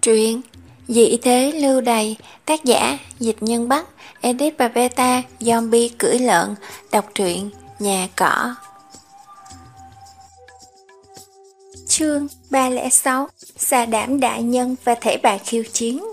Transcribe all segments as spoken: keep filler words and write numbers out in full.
Truyện Dị thế lưu đày, tác giả Dịch Nhân Bắc, edit và beta Zombie cưỡi lợn, đọc truyện Nhà Cỏ. Chương ba không sáu Xà đảm đại nhân và thể bà khiêu chiến.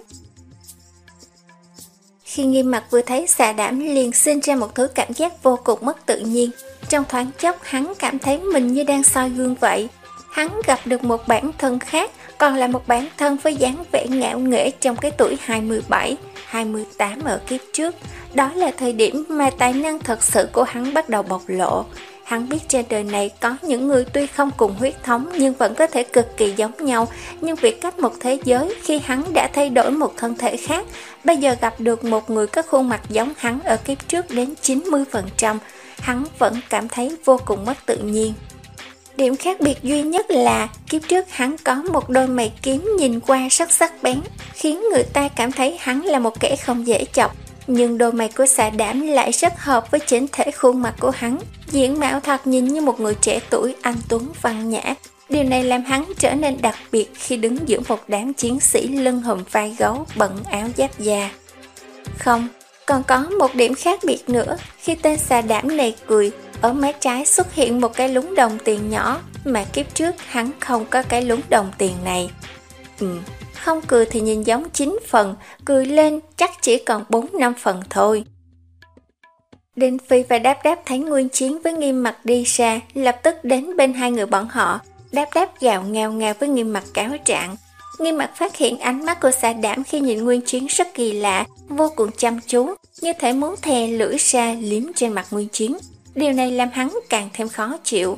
Khi Nghiêm Mặc vừa thấy xà đảm liền sinh ra một thứ cảm giác vô cùng mất tự nhiên. Trong thoáng chốc hắn cảm thấy mình như đang soi gương vậy. Hắn gặp được một bản thân khác, còn là một bản thân với dáng vẻ ngạo nghễ trong cái tuổi hai mươi bảy, hai mươi tám ở kiếp trước. Đó là thời điểm mà tài năng thật sự của hắn bắt đầu bộc lộ. Hắn biết trên đời này có những người tuy không cùng huyết thống nhưng vẫn có thể cực kỳ giống nhau. Nhưng việc cách một thế giới, khi hắn đã thay đổi một thân thể khác, bây giờ gặp được một người có khuôn mặt giống hắn ở kiếp trước đến chín mươi phần trăm, hắn vẫn cảm thấy vô cùng mất tự nhiên. Điểm khác biệt duy nhất là kiếp trước hắn có một đôi mày kiếm nhìn qua rất sắc bén, khiến người ta cảm thấy hắn là một kẻ không dễ chọc. Nhưng đôi mày của xà đảm lại rất hợp với chỉnh thể khuôn mặt của hắn, diện mạo thoạt nhìn như một người trẻ tuổi anh tuấn văn nhã. Điều này làm hắn trở nên đặc biệt khi đứng giữa một đám chiến sĩ lưng hùm vai gấu bận áo giáp da. Không, còn có một điểm khác biệt nữa. Khi tên xà đảm này cười, ở má trái xuất hiện một cái lúng đồng tiền nhỏ, mà kiếp trước hắn không có cái lúng đồng tiền này. Ừ, không cười thì nhìn giống chín phần, cười lên chắc chỉ còn bốn năm phần thôi. Đinh Phi và Đáp Đáp thấy Nguyên Chiến với Nghiêm Mặc đi xa, lập tức đến bên hai người bọn họ. Đáp Đáp gào ngao ngao với Nghiêm Mặc cáo trạng. Nghiêm Mặc phát hiện ánh mắt của xà đảm khi nhìn Nguyên Chiến rất kỳ lạ, vô cùng chăm chú, như thể muốn thè lưỡi ra liếm trên mặt Nguyên Chiến. Điều này làm hắn càng thêm khó chịu.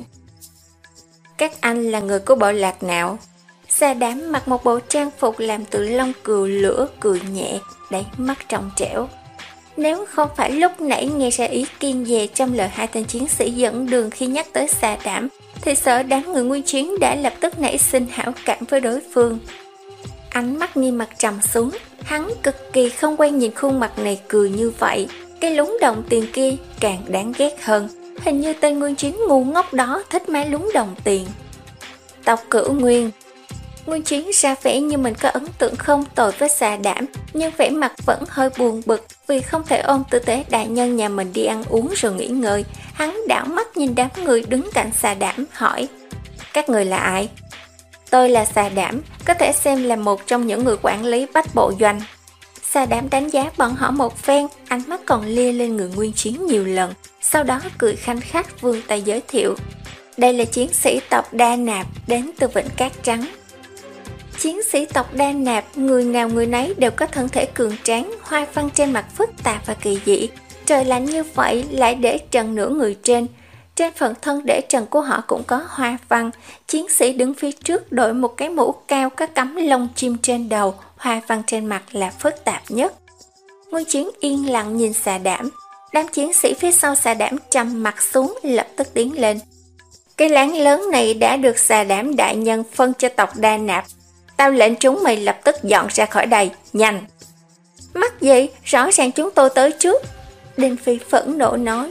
Các anh là người của bộ lạc nào? Xà đảm mặc một bộ trang phục làm từ lông cừu lửa, cười nhẹ, đáy mắt trong trẻo. Nếu không phải lúc nãy nghe ra ý kiêng dè trong lời hai tên chiến sĩ dẫn đường khi nhắc tới xà đảm, thì sợ đám người Nguyên Chiến đã lập tức nảy sinh hảo cảm với đối phương. Ánh mắt Nghiêm Mặc trầm xuống, hắn cực kỳ không quen nhìn khuôn mặt này cười như vậy. Cái lúng đồng tiền kia càng đáng ghét hơn. Hình như tên Nguyên Chiến ngu ngốc đó thích má lúng đồng tiền. Tộc Cửu Nguyên. Nguyên Chiến ra vẻ như mình có ấn tượng không tồi với xà đảm, nhưng vẻ mặt vẫn hơi buồn bực vì không thể ôm tư tế đại nhân nhà mình đi ăn uống rồi nghỉ ngơi. Hắn đảo mắt nhìn đám người đứng cạnh xà đảm, hỏi: các người là ai? Tôi là xà đảm, có thể xem là một trong những người quản lý bách bộ doanh. Xà đảm đánh giá bọn họ một phen, ánh mắt còn lia lên người Nguyên Chiến nhiều lần, sau đó cười khanh khách vươn tay giới thiệu: đây là chiến sĩ tộc Đa Nạp đến từ Vịnh Cát Trắng. Chiến sĩ tộc Đa Nạp, người nào người nấy đều có thân thể cường tráng, hoa văn trên mặt phức tạp và kỳ dị. Trời lạnh như vậy lại để trần nửa người trên. Trên phần thân để trần của họ cũng có hoa văn. Chiến sĩ đứng phía trước đội một cái mũ cao có cắm lông chim trên đầu, hoa văn trên mặt là phức tạp nhất. Nguyên Chiến yên lặng nhìn xà đảm. Đám chiến sĩ phía sau xà đảm trầm mặt xuống, lập tức tiến lên. Cái láng lớn này đã được xà đảm đại nhân phân cho tộc Đa Nạp. Tao lệnh chúng mày lập tức dọn ra khỏi đây, nhanh. Mắc gì, rõ ràng chúng tôi tới trước. Đinh Phi phẫn nộ nói: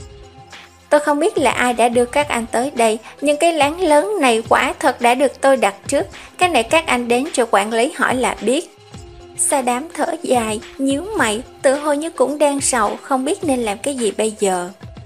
tôi không biết là ai đã đưa các anh tới đây, nhưng cái láng lớn này quả thật đã được tôi đặt trước. Cái này các anh đến cho quản lý hỏi là biết. Xà đảm thở dài, nhíu mày, tự hồ như cũng đang sầu, không biết nên làm cái gì bây giờ.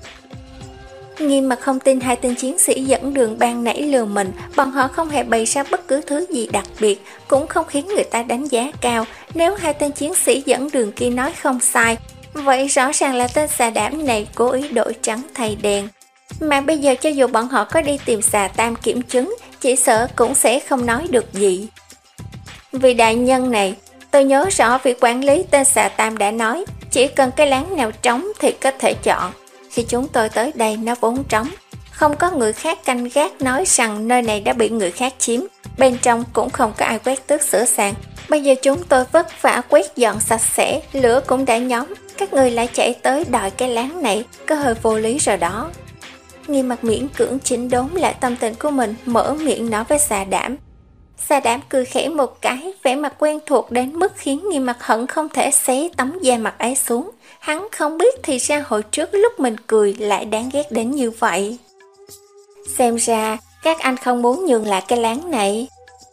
Nghiêm Mặc không tin hai tên chiến sĩ dẫn đường ban nãy lừa mình, bọn họ không hề bày ra bất cứ thứ gì đặc biệt, cũng không khiến người ta đánh giá cao. Nếu hai tên chiến sĩ dẫn đường kia nói không sai, vậy rõ ràng là tên xà đảm này cố ý đổi trắng thay đen. Mà bây giờ cho dù bọn họ có đi tìm xà tam kiểm chứng, chỉ sợ cũng sẽ không nói được gì. Vì đại nhân này, tôi nhớ rõ vị quản lý tên xà tam đã nói, chỉ cần cái láng nào trống thì có thể chọn. Khi chúng tôi tới đây nó vốn trống, không có người khác canh gác, nói rằng nơi này đã bị người khác chiếm, bên trong cũng không có ai quét tước sửa sang. Bây giờ chúng tôi vất vả quét dọn sạch sẽ, lửa cũng đã nhóm, các người lại chạy tới đòi cái láng này, có hơi vô lý rồi đó. Nghiêm Mặc miễn cưỡng chỉnh đốn lại tâm tình của mình, mở miệng nói với xà đảm. Xà đảm cười khẽ một cái, vẻ mặt quen thuộc đến mức khiến Nghiêm Mặc hận không thể xé tấm da mặt ấy xuống. Hắn không biết thì ra hồi trước lúc mình cười lại đáng ghét đến như vậy. Xem ra các anh không muốn nhường lại cái láng này.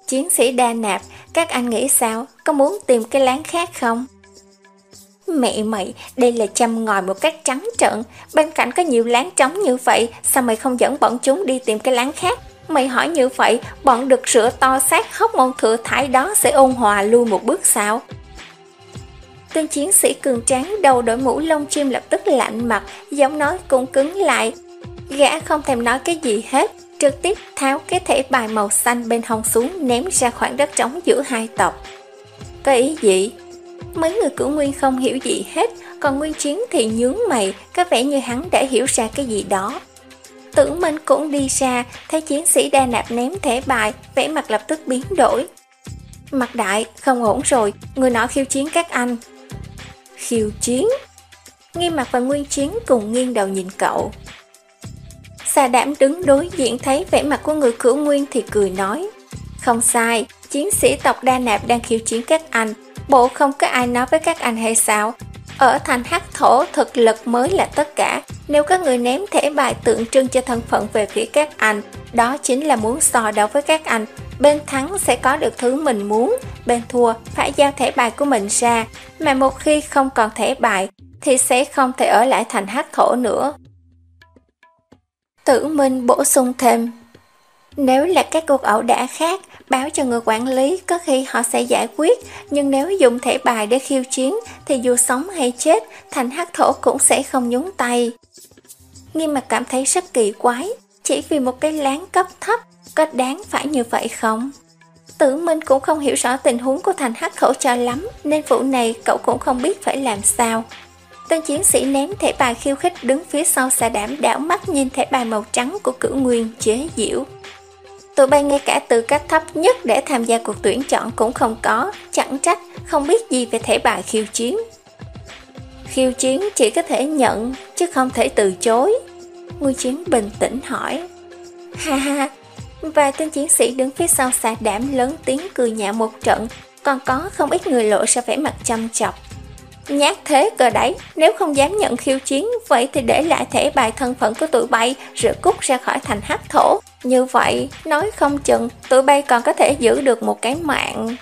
Chiến sĩ Đa Nạp, các anh nghĩ sao? Có muốn tìm cái láng khác không? Mẹ mày, đây là châm ngòi một cách trắng trợn. Bên cạnh có nhiều láng trống như vậy, sao mày không dẫn bọn chúng đi tìm cái láng khác? Mày hỏi như vậy, bọn đực sữa to xác hóc môn thừa thải đó sẽ ôn hòa lui một bước sao? Tên chiến sĩ cường tráng đầu đội mũ lông chim lập tức lạnh mặt, giọng nói cũng cứng lại. Gã không thèm nói cái gì hết, trực tiếp tháo cái thẻ bài màu xanh bên hông xuống, ném ra khoảng đất trống giữa hai tộc. Có ý gì? Mấy người Cửu Nguyên không hiểu gì hết, còn Nguyên Chiến thì nhướng mày, có vẻ như hắn đã hiểu ra cái gì đó. Tử Minh cũng đi ra, thấy chiến sĩ Đa Nạp ném thẻ bài, vẻ mặt lập tức biến đổi. Mặt Đại, không ổn rồi, người nọ khiêu chiến các anh. Khiêu chiến? Nghiêm Mặt và Nguyên Chiến cùng nghiêng đầu nhìn cậu. Xà Đảm đứng đối diện thấy vẻ mặt của người Cửu Nguyên thì cười nói. Không sai, chiến sĩ tộc Đa Nạp đang khiêu chiến các anh. Bộ không có ai nói với các anh hay sao? Ở thành Hắc Thổ, thực lực mới là tất cả. Nếu có người ném thẻ bài tượng trưng cho thân phận về phía các anh, đó chính là muốn so đấu với các anh. Bên thắng sẽ có được thứ mình muốn, bên thua phải giao thẻ bài của mình ra. Mà một khi không còn thẻ bài, thì sẽ không thể ở lại thành Hắc Thổ nữa. Tử Minh bổ sung thêm. Nếu là các cuộc ẩu đả khác, báo cho người quản lý, có khi họ sẽ giải quyết. Nhưng nếu dùng thẻ bài để khiêu chiến, thì dù sống hay chết, thành Hắc Thổ cũng sẽ không nhúng tay. Nghiêm Mặt cảm thấy rất kỳ quái, chỉ vì một cái láng cấp thấp, có đáng phải như vậy không? Tử Minh cũng không hiểu rõ tình huống của thành Hắc Thổ cho lắm, nên vụ này cậu cũng không biết phải làm sao. Tên chiến sĩ ném thẻ bài khiêu khích đứng phía sau Xà Đảm đảo mắt nhìn thẻ bài màu trắng của Cửu Nguyên chế giễu. Tụi bay ngay cả tư cách thấp nhất để tham gia cuộc tuyển chọn cũng không có, chẳng trách không biết gì về thẻ bài khiêu chiến. Khiêu chiến chỉ có thể nhận, chứ không thể từ chối. Nguyên Chiến bình tĩnh hỏi. Ha ha, và tên chiến sĩ đứng phía sau Xà Đảm lớn tiếng cười nhạo một trận, còn có không ít người lộ ra vẻ mặt chăm chọc. Nhát thế cơ đấy, nếu không dám nhận khiêu chiến, vậy thì để lại thẻ bài thân phận của tụi bay rồi cút ra khỏi thành Hắc Thổ. Như vậy, nói không chừng, tụi bay còn có thể giữ được một cái mạng.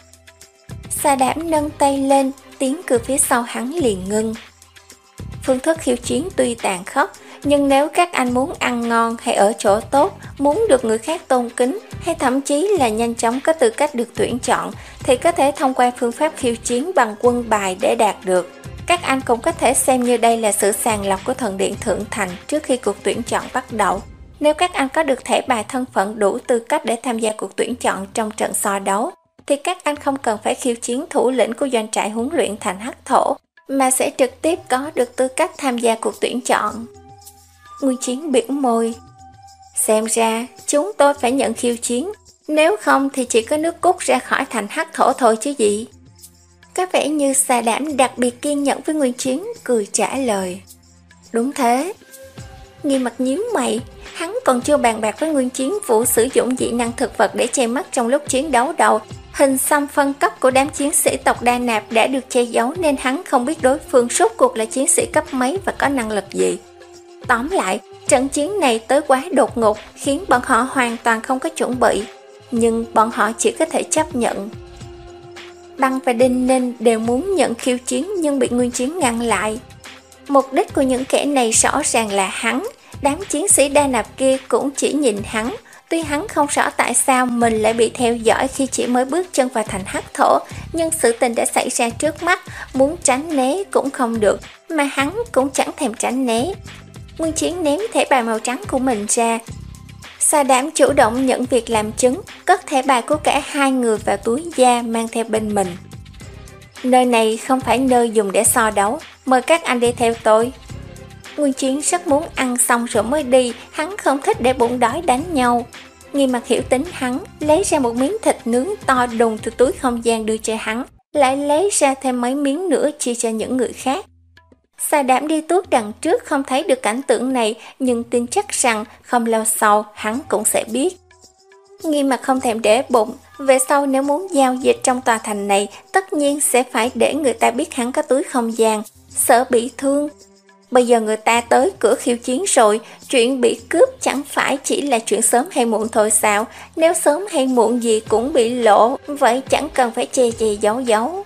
Xà Đảm nâng tay lên, tiếng cười phía sau hắn liền ngưng. Phương thức khiêu chiến tuy tàn khốc, nhưng nếu các anh muốn ăn ngon hay ở chỗ tốt, muốn được người khác tôn kính, hay thậm chí là nhanh chóng có tư cách được tuyển chọn, thì có thể thông qua phương pháp khiêu chiến bằng quân bài để đạt được. Các anh cũng có thể xem như đây là sự sàng lọc của thần điện Thượng Thành trước khi cuộc tuyển chọn bắt đầu. Nếu các anh có được thẻ bài thân phận đủ tư cách để tham gia cuộc tuyển chọn trong trận so đấu, thì các anh không cần phải khiêu chiến thủ lĩnh của doanh trại huấn luyện thành Hắc Thổ, mà sẽ trực tiếp có được tư cách tham gia cuộc tuyển chọn. Nguyên Chiến biểu môi. Xem ra, chúng tôi phải nhận khiêu chiến, nếu không thì chỉ có nước cút ra khỏi thành Hắc Thổ thôi chứ gì. Có vẻ như Xà Đảm đặc biệt kiên nhẫn với Nguyên Chiến, cười trả lời. Đúng thế. Nghiêm Mặt nhíu mày, hắn còn chưa bàn bạc với Nguyên Chiến vụ sử dụng dị năng thực vật để che mắt trong lúc chiến đấu đầu. Hình xăm phân cấp của đám chiến sĩ tộc Đa Nạp đã được che giấu nên hắn không biết đối phương rốt cuộc là chiến sĩ cấp mấy và có năng lực gì. Tóm lại, trận chiến này tới quá đột ngột khiến bọn họ hoàn toàn không có chuẩn bị, nhưng bọn họ chỉ có thể chấp nhận. Băng và Đinh Ninh đều muốn nhận khiêu chiến nhưng bị Nguyên Chiến ngăn lại. Mục đích của những kẻ này rõ ràng là hắn, đám chiến sĩ Đa Nạp kia cũng chỉ nhìn hắn. Tuy hắn không rõ tại sao mình lại bị theo dõi khi chỉ mới bước chân vào thành Hắc Thổ, nhưng sự tình đã xảy ra trước mắt, muốn tránh né cũng không được, mà hắn cũng chẳng thèm tránh né. Nguyên Chiến ném thẻ bài màu trắng của mình ra. Xà Đảm chủ động nhận việc làm chứng, cất thẻ bài của cả hai người vào túi da mang theo bên mình. Nơi này không phải nơi dùng để so đấu, mời các anh đi theo tôi. Nguyên Chiến rất muốn ăn xong rồi mới đi, hắn không thích để bụng đói đánh nhau. Nghiêm Mặt hiểu tính hắn, lấy ra một miếng thịt nướng to đùng từ túi không gian đưa cho hắn, lại lấy ra thêm mấy miếng nữa chia cho những người khác. Xà Đảm đi tuốt đằng trước không thấy được cảnh tượng này, nhưng tin chắc rằng không lâu sau hắn cũng sẽ biết. Nghiêm Mặt không thèm để bụng, về sau nếu muốn giao dịch trong tòa thành này, tất nhiên sẽ phải để người ta biết hắn có túi không gian, sợ bị thương. Bây giờ người ta tới cửa khiêu chiến rồi, chuyện bị cướp chẳng phải chỉ là chuyện sớm hay muộn thôi sao? Nếu sớm hay muộn gì cũng bị lộ, vậy chẳng cần phải che che giấu giấu.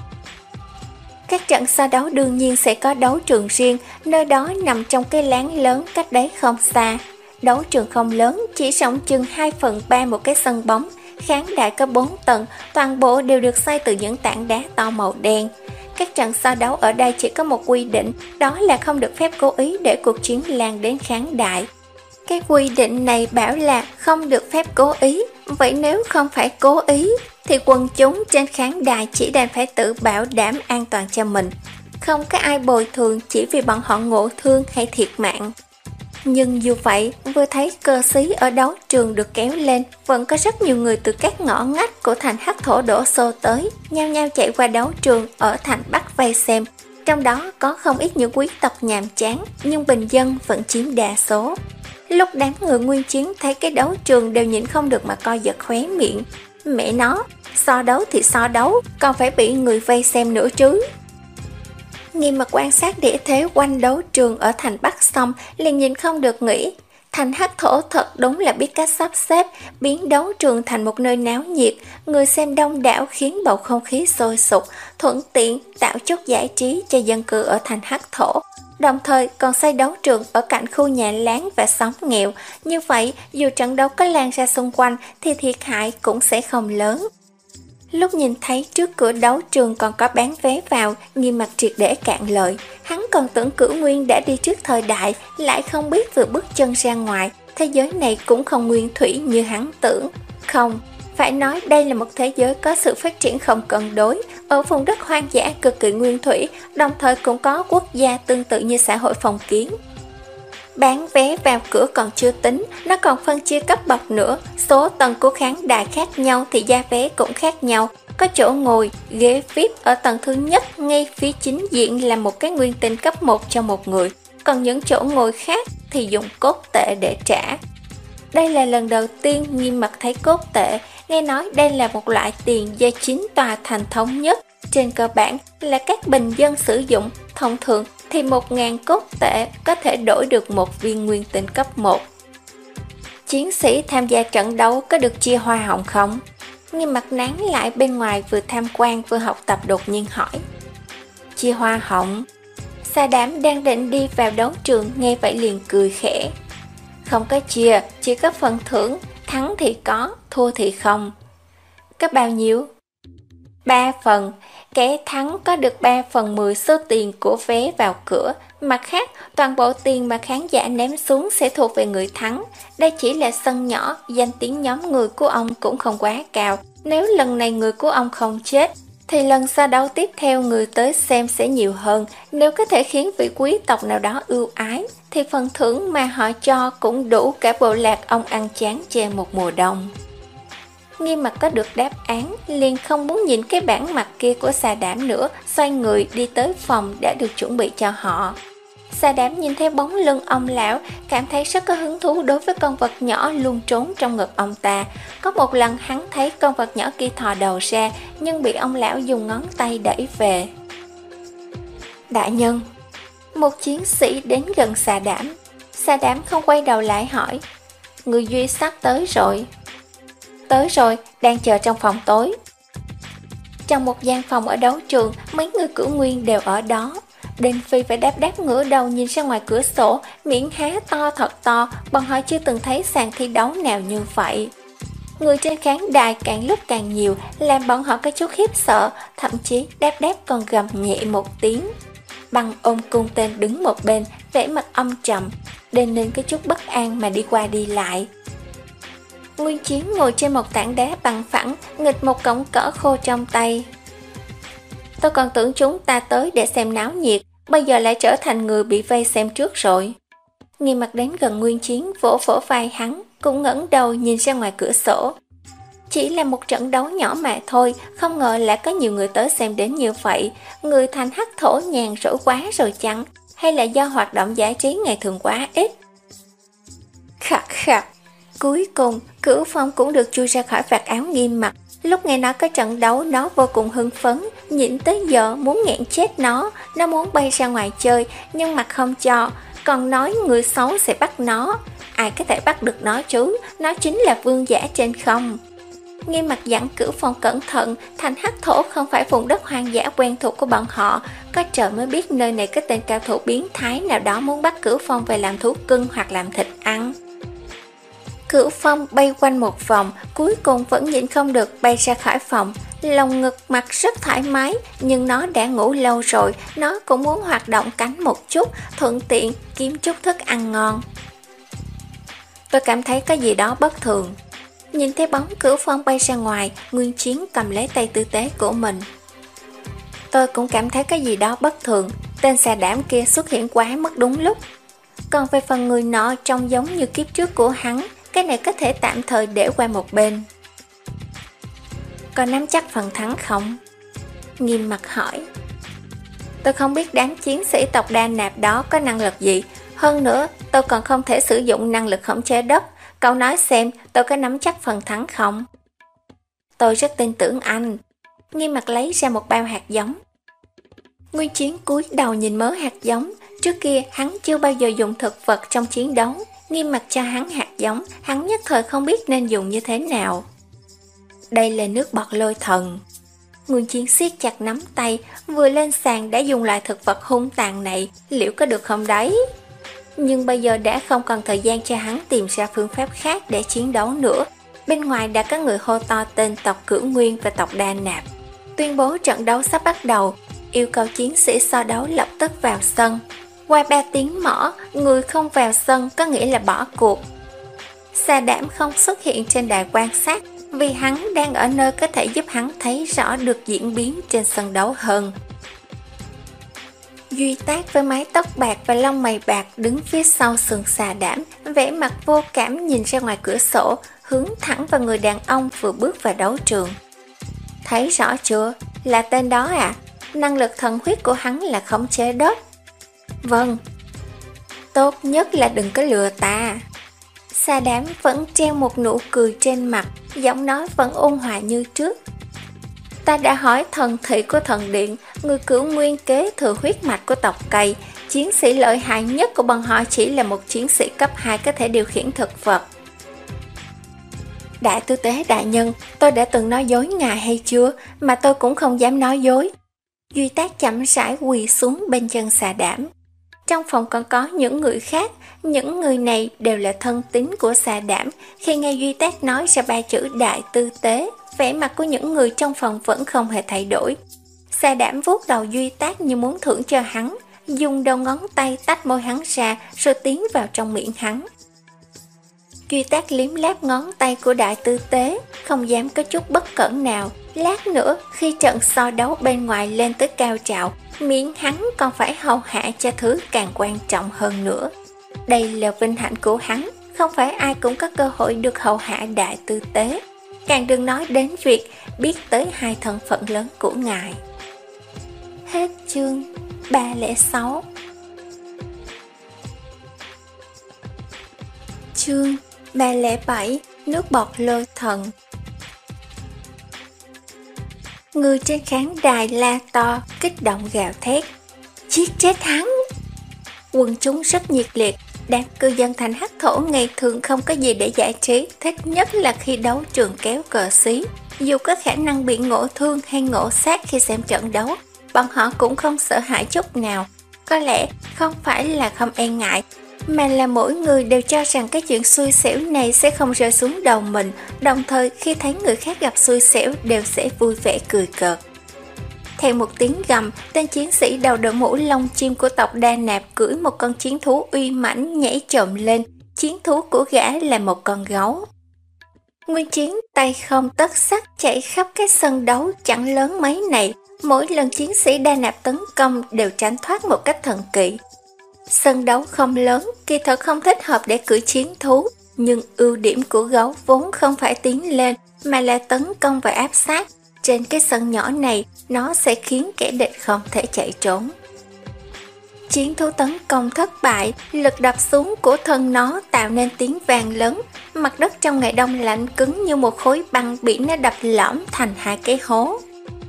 Các trận so đấu đương nhiên sẽ có đấu trường riêng, nơi đó nằm trong cái láng lớn cách đấy không xa. Đấu trường không lớn, chỉ rộng chừng hai phần ba một cái sân bóng, khán đài có bốn tầng, toàn bộ đều được xây từ những tảng đá to màu đen. Các trận so đấu ở đây chỉ có một quy định, đó là không được phép cố ý để cuộc chiến lan đến khán đài. Cái quy định này bảo là không được phép cố ý, vậy nếu không phải cố ý, thì quần chúng trên khán đài chỉ đành phải tự bảo đảm an toàn cho mình. Không có ai bồi thường chỉ vì bọn họ ngộ thương hay thiệt mạng. Nhưng dù vậy, vừa thấy cơ xí ở đấu trường được kéo lên, vẫn có rất nhiều người từ các ngõ ngách của thành Hắc Thổ đổ xô tới, nhao nhao chạy qua đấu trường ở thành Bắc vây xem. Trong đó có không ít những quý tộc nhàm chán, nhưng bình dân vẫn chiếm đa số. Lúc đám người Nguyên Chiến thấy cái đấu trường đều nhịn không được mà coi giật khóe miệng. Mẹ nó, so đấu thì so đấu, còn phải bị người vây xem nữa chứ. Nghiêm mặt quan sát địa thế quanh đấu trường ở thành Bắc xong, liền nhìn không được nghĩ. Thành Hắc Thổ thật đúng là biết cách sắp xếp, biến đấu trường thành một nơi náo nhiệt, người xem đông đảo khiến bầu không khí sôi sục, thuận tiện tạo chút giải trí cho dân cư ở thành Hắc Thổ. Đồng thời còn xây đấu trường ở cạnh khu nhà láng và xóm nghèo, như vậy dù trận đấu có lan ra xung quanh thì thiệt hại cũng sẽ không lớn. Lúc nhìn thấy trước cửa đấu trường còn có bán vé vào, Nghiêm mặt triệt để cạn lời. Hắn còn tưởng Cửu Nguyên đã đi trước thời đại, lại không biết vừa bước chân ra ngoài, thế giới này cũng không nguyên thủy như hắn tưởng. Không, phải nói đây là một thế giới có sự phát triển không cân đối, ở vùng đất hoang dã cực kỳ nguyên thủy, đồng thời cũng có quốc gia tương tự như xã hội phong kiến. Bán vé vào cửa còn chưa tính, nó còn phân chia cấp bậc nữa, số tầng của khán đài khác nhau thì giá vé cũng khác nhau. Có chỗ ngồi, ghế vi ai pi ở tầng thứ nhất ngay phía chính diện là một cái nguyên tinh cấp một cho một người, còn những chỗ ngồi khác thì dùng cốt tệ để trả. Đây là lần đầu tiên Nghiêm mặt thấy cốt tệ, nghe nói đây là một loại tiền do chính tòa thành thống nhất, trên cơ bản là các bình dân sử dụng, thông thường thì một ngàn cốt tệ có thể đổi được một viên nguyên tinh cấp một. Chiến sĩ tham gia trận đấu có được chia hoa hồng không? Nghiêm mặt nán lại bên ngoài vừa tham quan vừa học tập đột nhiên hỏi. Chia hoa hồng? Sa Đám đang định đi vào đấu trường nghe vậy liền cười khẽ. Không có chia, chỉ có phần thưởng, thắng thì có, thua thì không. Có bao nhiêu? Ba phần, kẻ thắng có được ba phần mười số tiền của vé vào cửa, mặt khác toàn bộ tiền mà khán giả ném xuống sẽ thuộc về người thắng. Đây chỉ là sân nhỏ, danh tiếng nhóm người của ông cũng không quá cao. Nếu lần này người của ông không chết, thì lần so đấu tiếp theo người tới xem sẽ nhiều hơn. Nếu có thể khiến vị quý tộc nào đó ưu ái, thì phần thưởng mà họ cho cũng đủ cả bộ lạc ông ăn chán chê một mùa đông. Nghiêm mặt có được đáp án, liền không muốn nhìn cái bản mặt kia của Sa Đám nữa, xoay người đi tới phòng đã được chuẩn bị cho họ. Sa Đám nhìn theo bóng lưng ông lão, cảm thấy rất có hứng thú đối với con vật nhỏ luôn trốn trong ngực ông ta. Có một lần hắn thấy con vật nhỏ kia thò đầu ra, nhưng bị ông lão dùng ngón tay đẩy về. Đại nhân, một chiến sĩ đến gần Sa Đám. Sa Đám không quay đầu lại hỏi, người duy sắp tới rồi. Tới rồi, đang chờ trong phòng tối. Trong một gian phòng ở đấu trường, mấy người Cửu Nguyên đều ở đó. Đinh Phi phải đáp đáp ngửa đầu nhìn ra ngoài cửa sổ, miệng há to thật to, bọn họ chưa từng thấy sàn thi đấu nào như vậy. Người trên khán đài càng lúc càng nhiều, làm bọn họ có chút khiếp sợ, thậm chí đáp đáp còn gầm nhẹ một tiếng. Băng ôm cung tên đứng một bên, vẻ mặt âm trầm, Đinh Ninh có chút bất an mà đi qua đi lại. Nguyên Chiến ngồi trên một tảng đá bằng phẳng, nghịch một cọng cỏ khô trong tay. Tôi còn tưởng chúng ta tới để xem náo nhiệt, bây giờ lại trở thành người bị vây xem trước rồi. Nghiêm mặt đến gần Nguyên Chiến, vỗ vỗ vai hắn, cũng ngẩng đầu nhìn ra ngoài cửa sổ. Chỉ là một trận đấu nhỏ mà thôi, không ngờ lại có nhiều người tới xem đến như vậy. Người thành Hắc Thổ nhàn rỗi quá rồi chăng? Hay là do hoạt động giải trí ngày thường quá ít? Khạc khạc. Cuối cùng, Cửu Phong cũng được chui ra khỏi vạt áo Nghiêm Mặc. Lúc nghe nói có trận đấu, nó vô cùng hưng phấn, nhịn tới giờ muốn nghẹn chết nó. Nó muốn bay ra ngoài chơi, nhưng Mặc không cho, còn nói người xấu sẽ bắt nó. Ai có thể bắt được nó chứ, nó chính là vương giả trên không. Nghiêm Mặc dặn Cửu Phong cẩn thận, thành hắc thổ không phải vùng đất hoang dã quen thuộc của bọn họ. Có trời mới biết nơi này có tên cao thủ biến thái nào đó muốn bắt Cửu Phong về làm thú cưng hoặc làm thịt ăn. Cửu Phong bay quanh một vòng, cuối cùng vẫn nhịn không được bay ra khỏi phòng. Lòng ngực Mặc rất thoải mái, nhưng nó đã ngủ lâu rồi, nó cũng muốn hoạt động cánh một chút, thuận tiện kiếm chút thức ăn ngon. Tôi cảm thấy có gì đó bất thường. Nhìn thấy bóng Cửu Phong bay ra ngoài, Nguyên Chiến cầm lấy tay tư tế của mình. Tôi cũng cảm thấy có gì đó bất thường, tên xà đảm kia xuất hiện quá mất đúng lúc. Còn về phần người nọ trông giống như kiếp trước của hắn, cái này có thể tạm thời để qua một bên. Có nắm chắc phần thắng không? Nghiêm Mặc hỏi. Tôi không biết đám chiến sĩ tộc Đa Nạp đó có năng lực gì. Hơn nữa, tôi còn không thể sử dụng năng lực khống chế đất. Cậu nói xem tôi có nắm chắc phần thắng không? Tôi rất tin tưởng anh. Nghiêm Mặc lấy ra một bao hạt giống. Nguyên Chiến cúi đầu nhìn mớ hạt giống. Trước kia hắn chưa bao giờ dùng thực vật trong chiến đấu. Nghiêm Mặc cho hắn hạt giống, hắn nhất thời không biết nên dùng như thế nào. Đây là nước bọt lôi thần. Nguyên Chiến siết chặt nắm tay, vừa lên sàn đã dùng loại thực vật hung tàn này, liệu có được không đấy? Nhưng bây giờ đã không còn thời gian cho hắn tìm ra phương pháp khác để chiến đấu nữa. Bên ngoài đã có người hô to tên tộc Cửu Nguyên và tộc Đa Nạp, tuyên bố trận đấu sắp bắt đầu, yêu cầu chiến sĩ so đấu lập tức vào sân. Qua ba tiếng mõ, người không vào sân có nghĩa là bỏ cuộc. Xà đảm không xuất hiện trên đài quan sát vì hắn đang ở nơi có thể giúp hắn thấy rõ được diễn biến trên sân đấu hơn. Duy Tác với mái tóc bạc và lông mày bạc đứng phía sau sườn xà đảm, vẻ mặt vô cảm nhìn ra ngoài cửa sổ, hướng thẳng vào người đàn ông vừa bước vào đấu trường. Thấy rõ chưa? Là tên đó à? Năng lực thần huyết của hắn là khống chế đất. Vâng. Tốt nhất là đừng có lừa ta. Xà đảm vẫn treo một nụ cười trên mặt, giọng nói vẫn ôn hòa như trước. Ta đã hỏi thần thị của thần điện, người Cửu Nguyên kế thừa huyết mạch của tộc Cây. Chiến sĩ lợi hại nhất của bọn họ chỉ là một chiến sĩ cấp hai có thể điều khiển thực vật. Đại tư tế đại nhân, tôi đã từng nói dối ngài hay chưa? Mà tôi cũng không dám nói dối. Duy Tác chậm rãi quỳ xuống bên chân xà đảm. Trong phòng còn có những người khác, những người này đều là thân tín của xà đảm. Khi nghe Duy Tác nói ra ba chữ đại tư tế, vẻ mặt của những người trong phòng vẫn không hề thay đổi. Xà đảm vuốt đầu Duy Tác như muốn thưởng cho hắn, dùng đầu ngón tay tách môi hắn ra rồi tiến vào trong miệng hắn. Duy Tác liếm láp ngón tay của đại tư tế, không dám có chút bất cẩn nào. Lát nữa khi trận so đấu bên ngoài lên tới cao trào, miệng hắn còn phải hầu hạ cho thứ càng quan trọng hơn nữa. Đây là vinh hạnh của hắn, không phải ai cũng có cơ hội được hầu hạ đại tư tế. Càng đừng nói đến việc biết tới hai thân phận lớn của ngài. Hết chương ba không sáu. Chương ba không bảy. Nước bọt lôi thần. Người trên khán đài la to, kích động gào thét. Giết chết hắn! Quần chúng rất nhiệt liệt. Đám cư dân thành hắc thổ ngày thường không có gì để giải trí, thích nhất là khi đấu trường kéo cờ xí. Dù có khả năng bị ngộ thương hay ngộ sát khi xem trận đấu, bọn họ cũng không sợ hãi chút nào. Có lẽ không phải là không e ngại, mà là mỗi người đều cho rằng cái chuyện xui xẻo này sẽ không rơi xuống đầu mình, đồng thời khi thấy người khác gặp xui xẻo đều sẽ vui vẻ cười cợt. Theo một tiếng gầm, tên chiến sĩ đầu đội mũ lông chim của tộc Đa Nạp cưỡi một con chiến thú uy mãnh nhảy trồm lên. Chiến thú của gã là một con gấu. Nguyên Chiến tay không tất sắt chạy khắp cái sân đấu chẳng lớn mấy này. Mỗi lần chiến sĩ Đa Nạp tấn công đều tránh thoát một cách thần kỳ. Sân đấu không lớn, kỳ thật không thích hợp để cưỡi chiến thú, nhưng ưu điểm của gấu vốn không phải tiến lên mà là tấn công và áp sát. Trên cái sân nhỏ này, nó sẽ khiến kẻ địch không thể chạy trốn. Chiến thú tấn công thất bại, lực đập xuống của thân nó tạo nên tiếng vang lớn. Mặt đất trong ngày đông lạnh cứng như một khối băng bị nó đập lõm thành hai cái hố.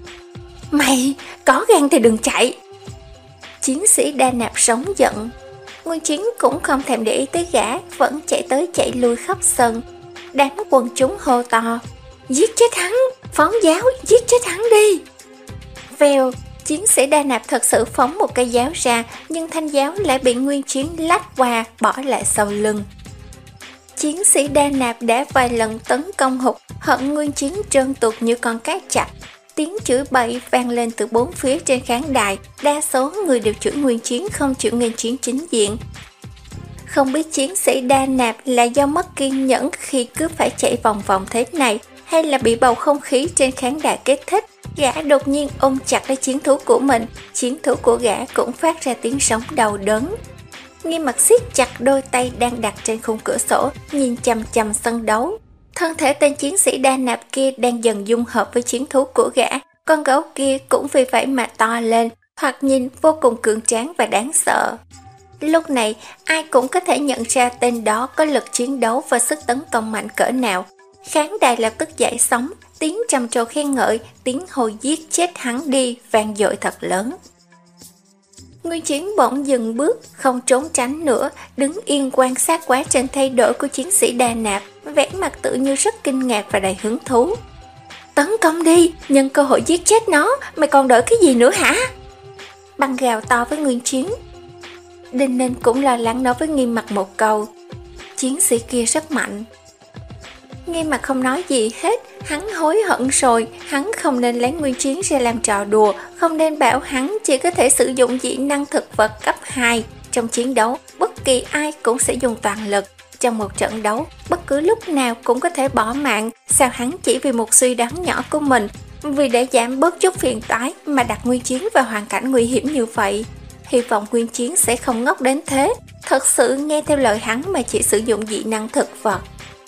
Mày, có gan thì đừng chạy! Chiến sĩ Đa Nạp sống giận. Nguyên Chiến cũng không thèm để ý tới gã, vẫn chạy tới chạy lui khắp sân. Đám quần chúng hô to: giết chết hắn! Phóng giáo, giết chết hắn đi! Vèo, chiến sĩ Đa Nạp thật sự phóng một cây giáo ra, nhưng thanh giáo lại bị Nguyên Chiến lách qua, bỏ lại sau lưng. Chiến sĩ Đa Nạp đã vài lần tấn công hụt, hận Nguyên Chiến trơn tuột như con cá chạch. Tiếng chửi bậy vang lên từ bốn phía trên khán đài, đa số người đều chửi Nguyên Chiến không chịu nghênh chiến chính diện. Không biết chiến sĩ Đa Nạp là do mất kiên nhẫn khi cứ phải chạy vòng vòng thế này, hay là bị bầu không khí trên khán đài kích thích, gã đột nhiên ôm chặt lấy chiến thú của mình, chiến thú của gã cũng phát ra tiếng sống đau đớn. Nghiêm Mặt siết chặt đôi tay đang đặt trên khung cửa sổ, nhìn chằm chằm sân đấu. Thân thể tên chiến sĩ Đa Nạp kia đang dần dung hợp với chiến thú của gã, con gấu kia cũng vì vậy mà to lên, thoạt nhìn vô cùng cường tráng và đáng sợ. Lúc này, ai cũng có thể nhận ra tên đó có lực chiến đấu và sức tấn công mạnh cỡ nào. Khán đài lập tức dậy sóng, tiếng trầm trồ khen ngợi, tiếng hô giết chết hắn đi vang dội thật lớn. Nguyên Chiến bỗng dừng bước, không trốn tránh nữa, đứng yên quan sát quá trình thay đổi của chiến sĩ Đa Nạp, vẻ mặt tự như rất kinh ngạc và đầy hứng thú. Tấn công đi, nhân cơ hội giết chết nó, mày còn đợi cái gì nữa hả? Băng gào to với Nguyên Chiến. Đinh Ninh cũng lo lắng nói với Nghiêm Mặt một câu. Chiến sĩ kia rất mạnh. Nghiêm Mặt không nói gì hết, hắn hối hận rồi, hắn không nên lấy Nguyên Chiến ra làm trò đùa, không nên bảo hắn chỉ có thể sử dụng dị năng thực vật cấp hai. Trong chiến đấu, bất kỳ ai cũng sẽ dùng toàn lực. Trong một trận đấu, bất cứ lúc nào cũng có thể bỏ mạng, sao hắn chỉ vì một suy đoán nhỏ của mình, vì để giảm bớt chút phiền toái mà đặt Nguyên Chiến vào hoàn cảnh nguy hiểm như vậy. Hy vọng Nguyên Chiến sẽ không ngốc đến thế, thật sự nghe theo lời hắn mà chỉ sử dụng dị năng thực vật.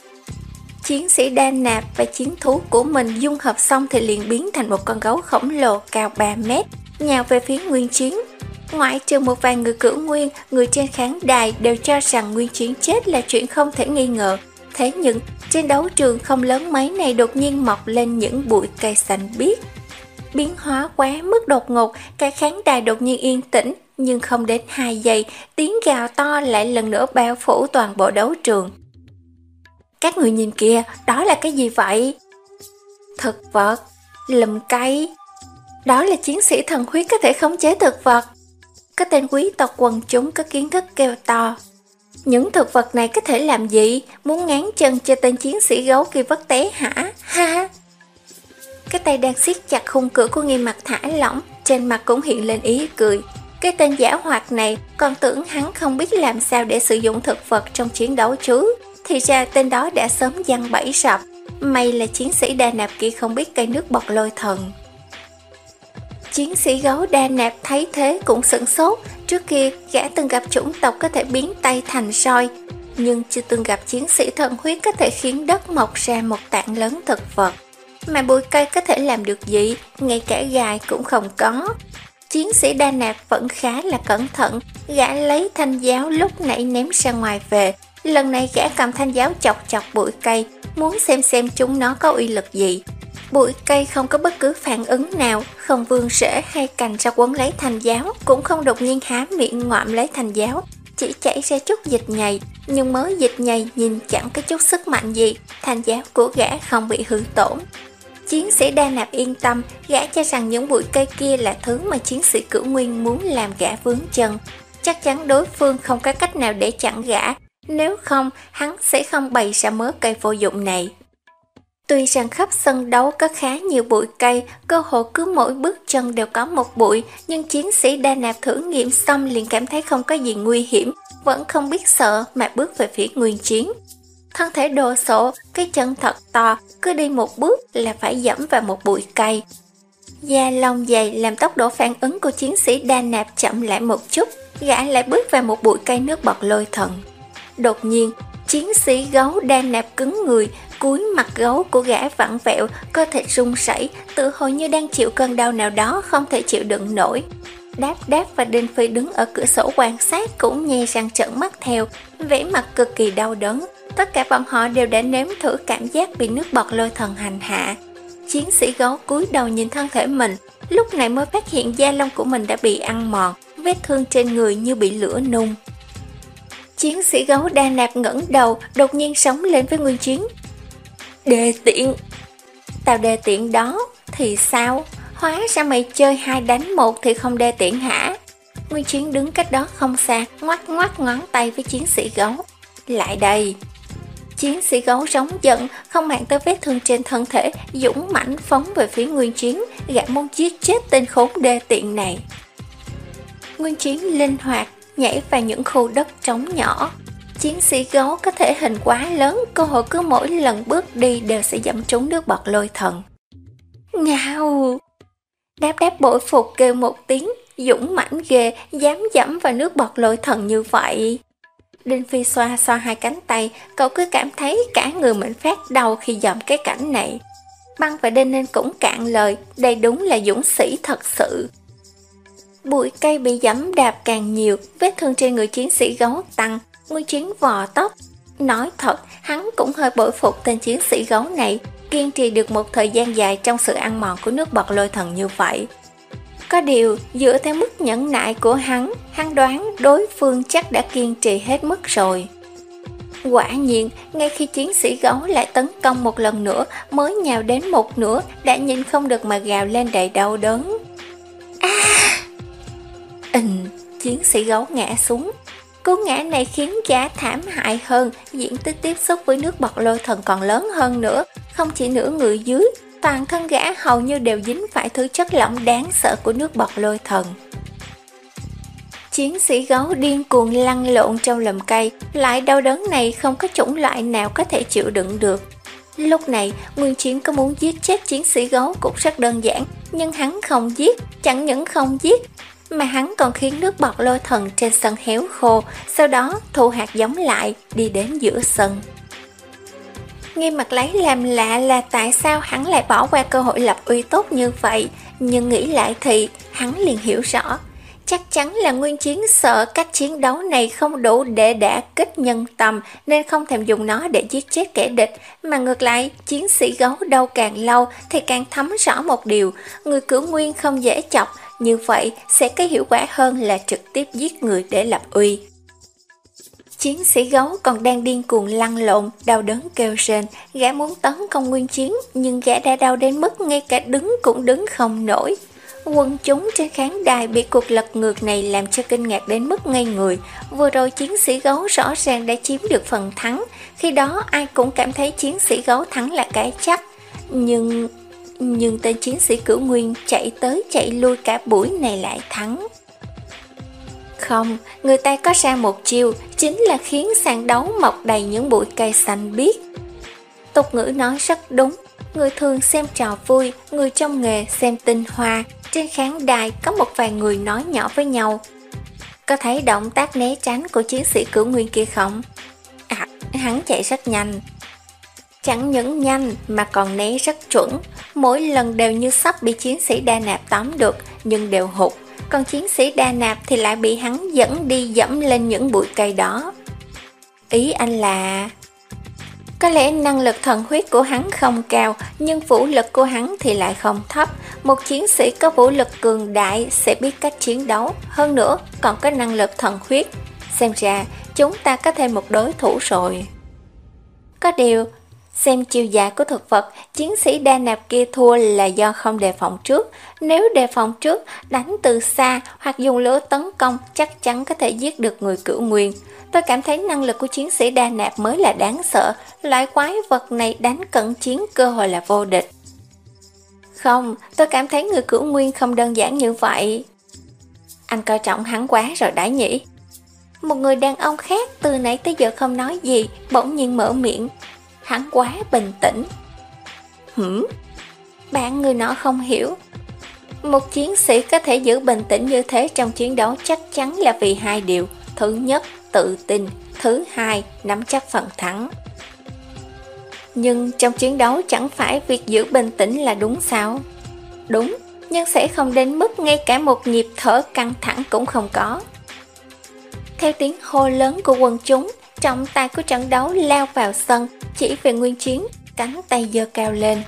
Chiến sĩ Đa Nạp và chiến thú của mình dung hợp xong thì liền biến thành một con gấu khổng lồ cao ba mét, nhào về phía Nguyên Chiến. Ngoại trừ một vài người cửu nguyên, người trên khán đài đều cho rằng Nguyên Chiến chết là chuyện không thể nghi ngờ. Thế nhưng, trên đấu trường không lớn mấy này đột nhiên mọc lên những bụi cây xanh biếc. Biến hóa quá mức đột ngột, cả khán đài đột nhiên yên tĩnh, nhưng không đến hai giây, tiếng gào to lại lần nữa bao phủ toàn bộ đấu trường. Các người nhìn kìa, đó là cái gì vậy? Thực vật, lùm cây. Đó là chiến sĩ thần huyết có thể khống chế thực vật. Có tên quý tộc quần chúng có kiến thức kêu to. Những thực vật này có thể làm gì? Muốn ngáng chân cho tên chiến sĩ gấu kia vất té hả? Ha! Cái tay đang siết chặt khung cửa của Nghiêm Mặt thả lỏng, trên mặt cũng hiện lên ý cười. Cái tên giả hoạt này còn tưởng hắn không biết làm sao để sử dụng thực vật trong chiến đấu chứ. Thì ra tên đó đã sớm giăng bẫy sập. May là chiến sĩ Đa Nạp kia không biết cây nước bọt lôi thần. Chiến sĩ gấu Đa Nạp thấy thế cũng sửng sốt. Trước kia gã từng gặp chủng tộc có thể biến tay thành roi, nhưng chưa từng gặp chiến sĩ thần huyết có thể khiến đất mọc ra một tảng lớn thực vật. Mà bụi cây có thể làm được gì? Ngay cả gai cũng không có. Chiến sĩ Đa Nạp vẫn khá là cẩn thận. Gã lấy thanh giáo lúc nãy ném ra ngoài về. Lần này gã cầm thanh giáo chọc chọc bụi cây, muốn xem xem chúng nó có uy lực gì. Bụi cây không có bất cứ phản ứng nào, không vươn rễ hay cành ra quấn lấy thanh giáo, cũng không đột nhiên há miệng ngoạm lấy thanh giáo, chỉ chảy ra chút dịch nhầy, nhưng mới dịch nhầy nhìn chẳng có chút sức mạnh gì, thanh giáo của gã không bị hư tổn. Chiến sĩ Đa Nạp yên tâm, gã cho rằng những bụi cây kia là thứ mà chiến sĩ cửu nguyên muốn làm gã vướng chân. Chắc chắn đối phương không có cách nào để chặn gã, nếu không hắn sẽ không bày ra mớ cây vô dụng này. Tuy rằng khắp sân đấu có khá nhiều bụi cây, cơ hội cứ mỗi bước chân đều có một bụi, nhưng chiến sĩ Đa Nạp thử nghiệm xong liền cảm thấy không có gì nguy hiểm, vẫn không biết sợ mà bước về phía Nguyên Chiến. Thân thể đồ sộ, cái chân thật to, cứ đi một bước là phải dẫm vào một bụi cây. Da lông dày làm tốc độ phản ứng của chiến sĩ Đa Nạp chậm lại một chút, gã lại bước vào một bụi cây nước bọt lôi thần. Đột nhiên, chiến sĩ gấu Đa Nạp cứng người, cúi mặt gấu của gã vặn vẹo, cơ thể run rẩy, tự hồ như đang chịu cơn đau nào đó không thể chịu đựng nổi. Đáp Đáp và Đinh Phi đứng ở cửa sổ quan sát cũng nhe răng trợn mắt theo, vẻ mặt cực kỳ đau đớn. Tất cả bọn họ đều đã nếm thử cảm giác bị nước bọt lôi thần hành hạ. Chiến sĩ gấu cúi đầu nhìn thân thể mình, lúc này mới phát hiện da lông của mình đã bị ăn mòn, vết thương trên người như bị lửa nung. Chiến sĩ gấu Đa Nạp ngẩng đầu, đột nhiên sống lên với Nguyên Chiến. Đê tiện! Tao đê tiện đó, thì sao? Hóa ra mày chơi hai đánh một thì không đê tiện hả? Nguyên Chiến đứng cách đó không xa, ngoắc ngoắc ngón tay với chiến sĩ gấu. Lại đây! Chiến sĩ gấu rống giận, không màng tới vết thương trên thân thể, dũng mãnh phóng về phía Nguyên Chiến, gã muốn giết chết tên khốn đê tiện này. Nguyên Chiến linh hoạt, nhảy vào những khu đất trống nhỏ. Chiến sĩ gấu có thể hình quá lớn, cơ hội cứ mỗi lần bước đi đều sẽ dẫm trúng nước bọt lôi thần. Ngao! Đáp Đáp bội phục kêu một tiếng, dũng mãnh ghê, dám dẫm vào nước bọt lôi thần như vậy. Đinh Phi xoa xoa hai cánh tay, cậu cứ cảm thấy cả người mình phát đau khi dòm cái cảnh này. Băng và Đinh Ninh cũng cạn lời, đây đúng là dũng sĩ thật sự. Bụi cây bị dẫm đạp càng nhiều, vết thương trên người chiến sĩ gấu tăng. Nguyên Chiến vò tóc. Nói thật, hắn cũng hơi bội phục tên chiến sĩ gấu này, kiên trì được một thời gian dài trong sự ăn mòn của nước bọt lôi thần như vậy. Có điều, dựa theo mức nhẫn nại của hắn, hắn đoán đối phương chắc đã kiên trì hết mức rồi. Quả nhiên, ngay khi chiến sĩ gấu lại tấn công một lần nữa, mới nhào đến một nửa, đã nhìn không được mà gào lên đầy đau đớn. À! Ình, chiến sĩ gấu ngã xuống. Cú ngã này khiến gã thảm hại hơn, diện tích tiếp xúc với nước bọt lôi thần còn lớn hơn nữa, không chỉ nửa người dưới, toàn thân gã hầu như đều dính phải thứ chất lỏng đáng sợ của nước bọt lôi thần. Chiến sĩ gấu điên cuồng lăn lộn trong lùm cây, loại đau đớn này không có chủng loại nào có thể chịu đựng được. Lúc này, Nguyên Chiến có muốn giết chết chiến sĩ gấu cũng rất đơn giản, nhưng hắn không giết, chẳng những không giết, mà hắn còn khiến nước bọt lôi thần trên sân héo khô, sau đó thu hạt giống lại, đi đến giữa sân. Nghi Mặt lấy làm lạ là tại sao hắn lại bỏ qua cơ hội lập uy tốt như vậy, nhưng nghĩ lại thì hắn liền hiểu rõ. Chắc chắn là Nguyên Chiến sợ cách chiến đấu này không đủ để đả kích nhân tâm, nên không thèm dùng nó để giết chết kẻ địch, mà ngược lại, chiến sĩ gấu đâu càng lâu thì càng thấm rõ một điều, người cửu nguyên không dễ chọc, như vậy sẽ có hiệu quả hơn là trực tiếp giết người để lập uy. Chiến sĩ gấu còn đang điên cuồng lăn lộn, đau đớn kêu rên, gã muốn tấn công Nguyên Chiến, nhưng gã đã đau đến mức ngay cả đứng cũng đứng không nổi. Quần chúng trên khán đài bị cuộc lật ngược này làm cho kinh ngạc đến mức ngây người. Vừa rồi chiến sĩ gấu rõ ràng đã chiếm được phần thắng, khi đó ai cũng cảm thấy chiến sĩ gấu thắng là cái chắc. Nhưng... nhưng tên chiến sĩ cửu nguyên chạy tới chạy lui cả buổi này lại thắng. Không, người ta có ra một chiêu, chính là khiến sàn đấu mọc đầy những bụi cây xanh biếc. Tục ngữ nói rất đúng, người thường xem trò vui, người trong nghề xem tinh hoa. Trên khán đài có một vài người nói nhỏ với nhau. Có thấy động tác né tránh của chiến sĩ cửu nguyên kia không? À, hắn chạy rất nhanh. Chẳng những nhanh mà còn né rất chuẩn, mỗi lần đều như sắp bị chiến sĩ Đa Nạp tóm được, nhưng đều hụt. Còn chiến sĩ Đa Nạp thì lại bị hắn dẫn đi dẫm lên những bụi cây đó. Ý anh là... Có lẽ năng lực thần huyết của hắn không cao, nhưng vũ lực của hắn thì lại không thấp. Một chiến sĩ có vũ lực cường đại sẽ biết cách chiến đấu, hơn nữa còn có năng lực thần huyết. Xem ra chúng ta có thêm một đối thủ rồi. Có điều, xem chiều dài của thực vật, chiến sĩ Đa Nạp kia thua là do không đề phòng trước. Nếu đề phòng trước, đánh từ xa hoặc dùng lửa tấn công chắc chắn có thể giết được người cửu nguyên. Tôi cảm thấy năng lực của chiến sĩ Đa Nạp mới là đáng sợ, loại quái vật này đánh cận chiến cơ hội là vô địch. Không, tôi cảm thấy người cửu nguyên không đơn giản như vậy. Anh coi trọng hắn quá rồi đã nhỉ? Một người đàn ông khác từ nãy tới giờ không nói gì, bỗng nhiên mở miệng. Hắn quá bình tĩnh. Hửm? Bạn người nọ không hiểu. Một chiến sĩ có thể giữ bình tĩnh như thế trong chiến đấu chắc chắn là vì hai điều. Thứ nhất, tự tin. Thứ hai, nắm chắc phần thắng. Nhưng trong chiến đấu chẳng phải việc giữ bình tĩnh là đúng sao? Đúng, nhưng sẽ không đến mức ngay cả một nhịp thở căng thẳng cũng không có. Theo tiếng hô lớn của quần chúng, trọng tài của trận đấu lao vào sân, chỉ về Nguyên Chiến, cánh tay giơ cao lên.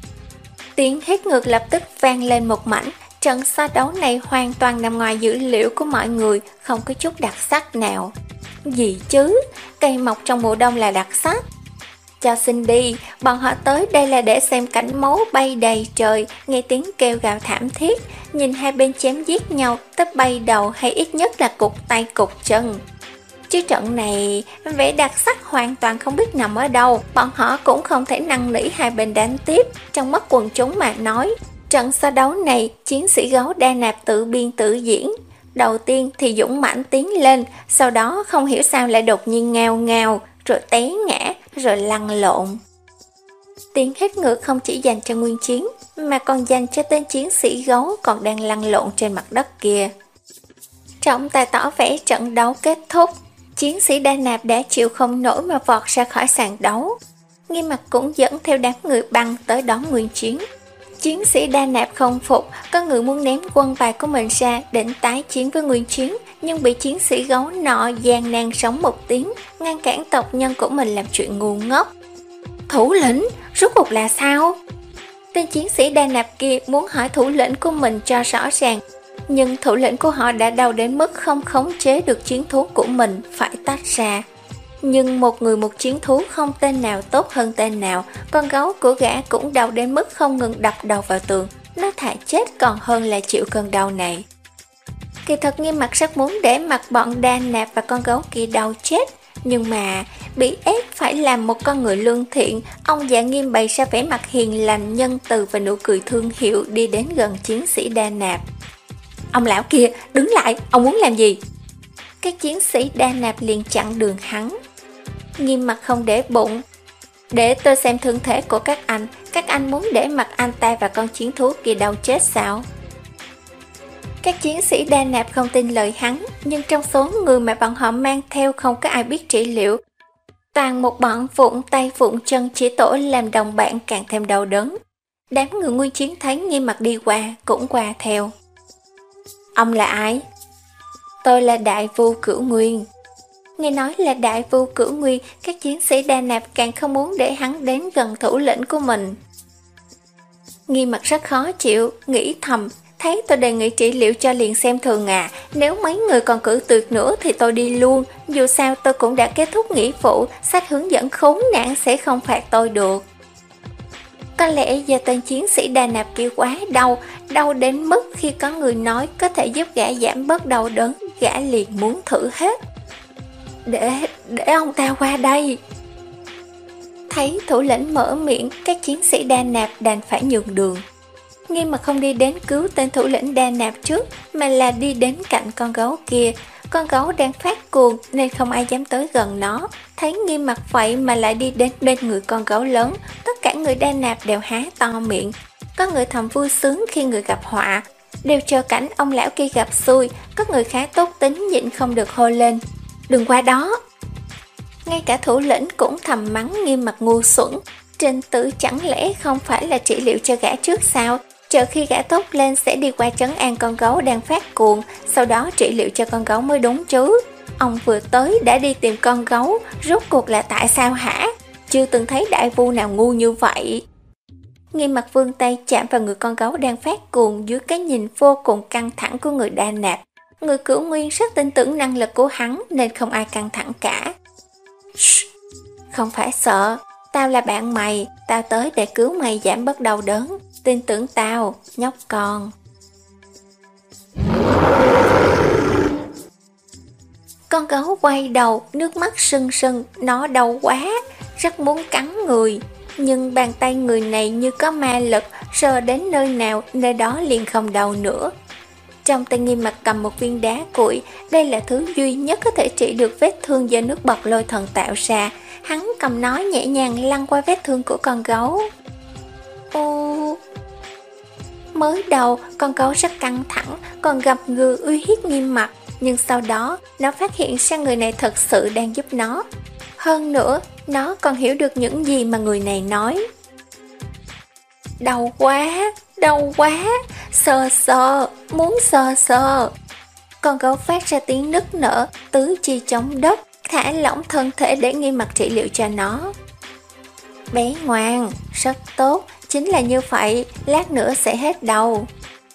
Tiếng hét ngược lập tức vang lên một mảnh. Trận so đấu này hoàn toàn nằm ngoài dữ liệu của mọi người, không có chút đặc sắc nào. Gì chứ, cây mọc trong mùa đông là đặc sắc. Cho xin đi, bọn họ tới đây là để xem cảnh máu bay đầy trời, nghe tiếng kêu gào thảm thiết, nhìn hai bên chém giết nhau, tấp bay đầu hay ít nhất là cụt tay cụt chân. Chứ trận này, vẻ đặc sắc hoàn toàn không biết nằm ở đâu, bọn họ cũng không thể năn nỉ hai bên đánh tiếp. Trong mắt quần chúng mà nói, trận so đấu này, chiến sĩ gấu Đa Nạp tự biên tự diễn. Đầu tiên thì dũng mãnh tiến lên, sau đó không hiểu sao lại đột nhiên ngao ngao, rồi té ngã, rồi lăn lộn. Tiếng hét ngược không chỉ dành cho Nguyên Chiến, mà còn dành cho tên chiến sĩ gấu còn đang lăn lộn trên mặt đất kia. Trọng tài tỏ vẻ trận đấu kết thúc, chiến sĩ Đa Nạp đã chịu không nổi mà vọt ra khỏi sàn đấu. Nghiêm Mặt cũng dẫn theo đám người băng tới đón Nguyên Chiến. Chiến sĩ Đa Nạp không phục, có người muốn ném quân bài của mình ra định tái chiến với Nguyên Chiến, nhưng bị chiến sĩ gấu nọ gian nan sống một tiếng, ngăn cản tộc nhân của mình làm chuyện ngu ngốc. Thủ lĩnh, rốt cuộc là sao? Tên chiến sĩ Đa Nạp kia muốn hỏi thủ lĩnh của mình cho rõ ràng, nhưng thủ lĩnh của họ đã đau đến mức không khống chế được chiến thú của mình, phải tách ra. Nhưng một người một chiến thú không tên nào tốt hơn tên nào, con gấu của gã cũng đau đến mức không ngừng đập đầu vào tường, nó thà chết còn hơn là chịu cơn đau này. Kỳ thật Nghiêm Mặt rất muốn để mặc bọn Đa Nạp và con gấu kia đau chết, nhưng mà bị ép phải làm một con người lương thiện, ông già Nghiêm bày ra vẻ mặt hiền lành, nhân từ và nụ cười thương hiệu đi đến gần chiến sĩ Đa Nạp. Ông lão kia, đứng lại, ông muốn làm gì? Các chiến sĩ Đa Nạp liền chặn đường hắn. Nghiêm Mặt không để bụng. Để tôi xem thương thể của các anh, các anh muốn để mặc anh ta và con chiến thú kia đau chết sao? Các chiến sĩ Đa Nạp không tin lời hắn, nhưng trong số người mà bọn họ mang theo không có ai biết trị liệu. Toàn một bọn vụn tay vụn chân chỉ tổ làm đồng bạn càng thêm đau đớn. Đám người Nguyên Chiến thấy Nghiêm Mặt đi qua, cũng qua theo. Ông là ai? Tôi là Đại Vu Cửu Nguyên. Nghe nói là Đại Vu Cửu Nguyên, các chiến sĩ Đa Nạp càng không muốn để hắn đến gần thủ lĩnh của mình. Nghiêm Mặt rất khó chịu, nghĩ thầm, thấy tôi đề nghị trị liệu cho liền xem thường à, nếu mấy người còn cử tuyệt nữa thì tôi đi luôn, dù sao tôi cũng đã kết thúc nghĩa vụ, sách hướng dẫn khốn nạn sẽ không phạt tôi được. Có lẽ do tên chiến sĩ Đa Nạp kia quá đau, đau đến mức khi có người nói có thể giúp gã giảm bớt đau đớn, gã liền muốn thử hết. Để, để ông ta qua đây. Thấy thủ lĩnh mở miệng, các chiến sĩ Đa Nạp đành phải nhường đường. Nghiêm Mặt không đi đến cứu tên thủ lĩnh Đa Nạp trước, mà là đi đến cạnh con gấu kia. Con gấu đang phát cuồng nên không ai dám tới gần nó. Thấy Nghiêm Mặt vậy mà lại đi đến bên người con gấu lớn, tất cả người Đa Nạp đều há to miệng. Có người thầm vui sướng khi người gặp họa, đều chờ cảnh ông lão kia gặp xui. Có người khá tốt tính nhịn không được hô lên, đừng qua đó. Ngay cả thủ lĩnh cũng thầm mắng Nghiêm Mặt ngu xuẩn. Trình tự chẳng lẽ không phải là trị liệu cho gã trước sao? Chờ khi gã tốt lên sẽ đi qua trấn an con gấu đang phát cuồng, sau đó trị liệu cho con gấu mới đúng chứ. Ông vừa tới đã đi tìm con gấu, rốt cuộc là tại sao hả? Chưa từng thấy đại vu nào ngu như vậy. Nghiêm Mặt vươn tay chạm vào người con gấu đang phát cuồng dưới cái nhìn vô cùng căng thẳng của người Đa Nạp. Người Cửu Nguyên rất tin tưởng năng lực của hắn nên không ai căng thẳng cả. Shh, không phải sợ, tao là bạn mày, tao tới để cứu mày giảm bớt đau đớn. Tin tưởng tao, nhóc con. Con gấu quay đầu, nước mắt sưng sưng, nó đau quá, rất muốn cắn người. Nhưng bàn tay người này như có ma lực, sờ đến nơi nào, nơi đó liền không đau nữa. Trong tay Nghiêm Mặt cầm một viên đá cuội, đây là thứ duy nhất có thể trị được vết thương do nước bọt lôi thần tạo ra. Hắn cầm nó nhẹ nhàng lăn qua vết thương của con gấu. Ô... Mới đầu, con gấu rất căng thẳng, còn gặp người uy hiếp Nghiêm Mặt, nhưng sau đó, nó phát hiện ra người này thật sự đang giúp nó. Hơn nữa, nó còn hiểu được những gì mà người này nói. Đau quá, đau quá, Sờ sờ, muốn sờ sờ. Con gấu phát ra tiếng nức nở, tứ chi chống đất, thả lỏng thân thể để Nghiêm Mặt trị liệu cho nó. Bé ngoan, rất tốt, chính là như vậy, lát nữa sẽ hết đầu.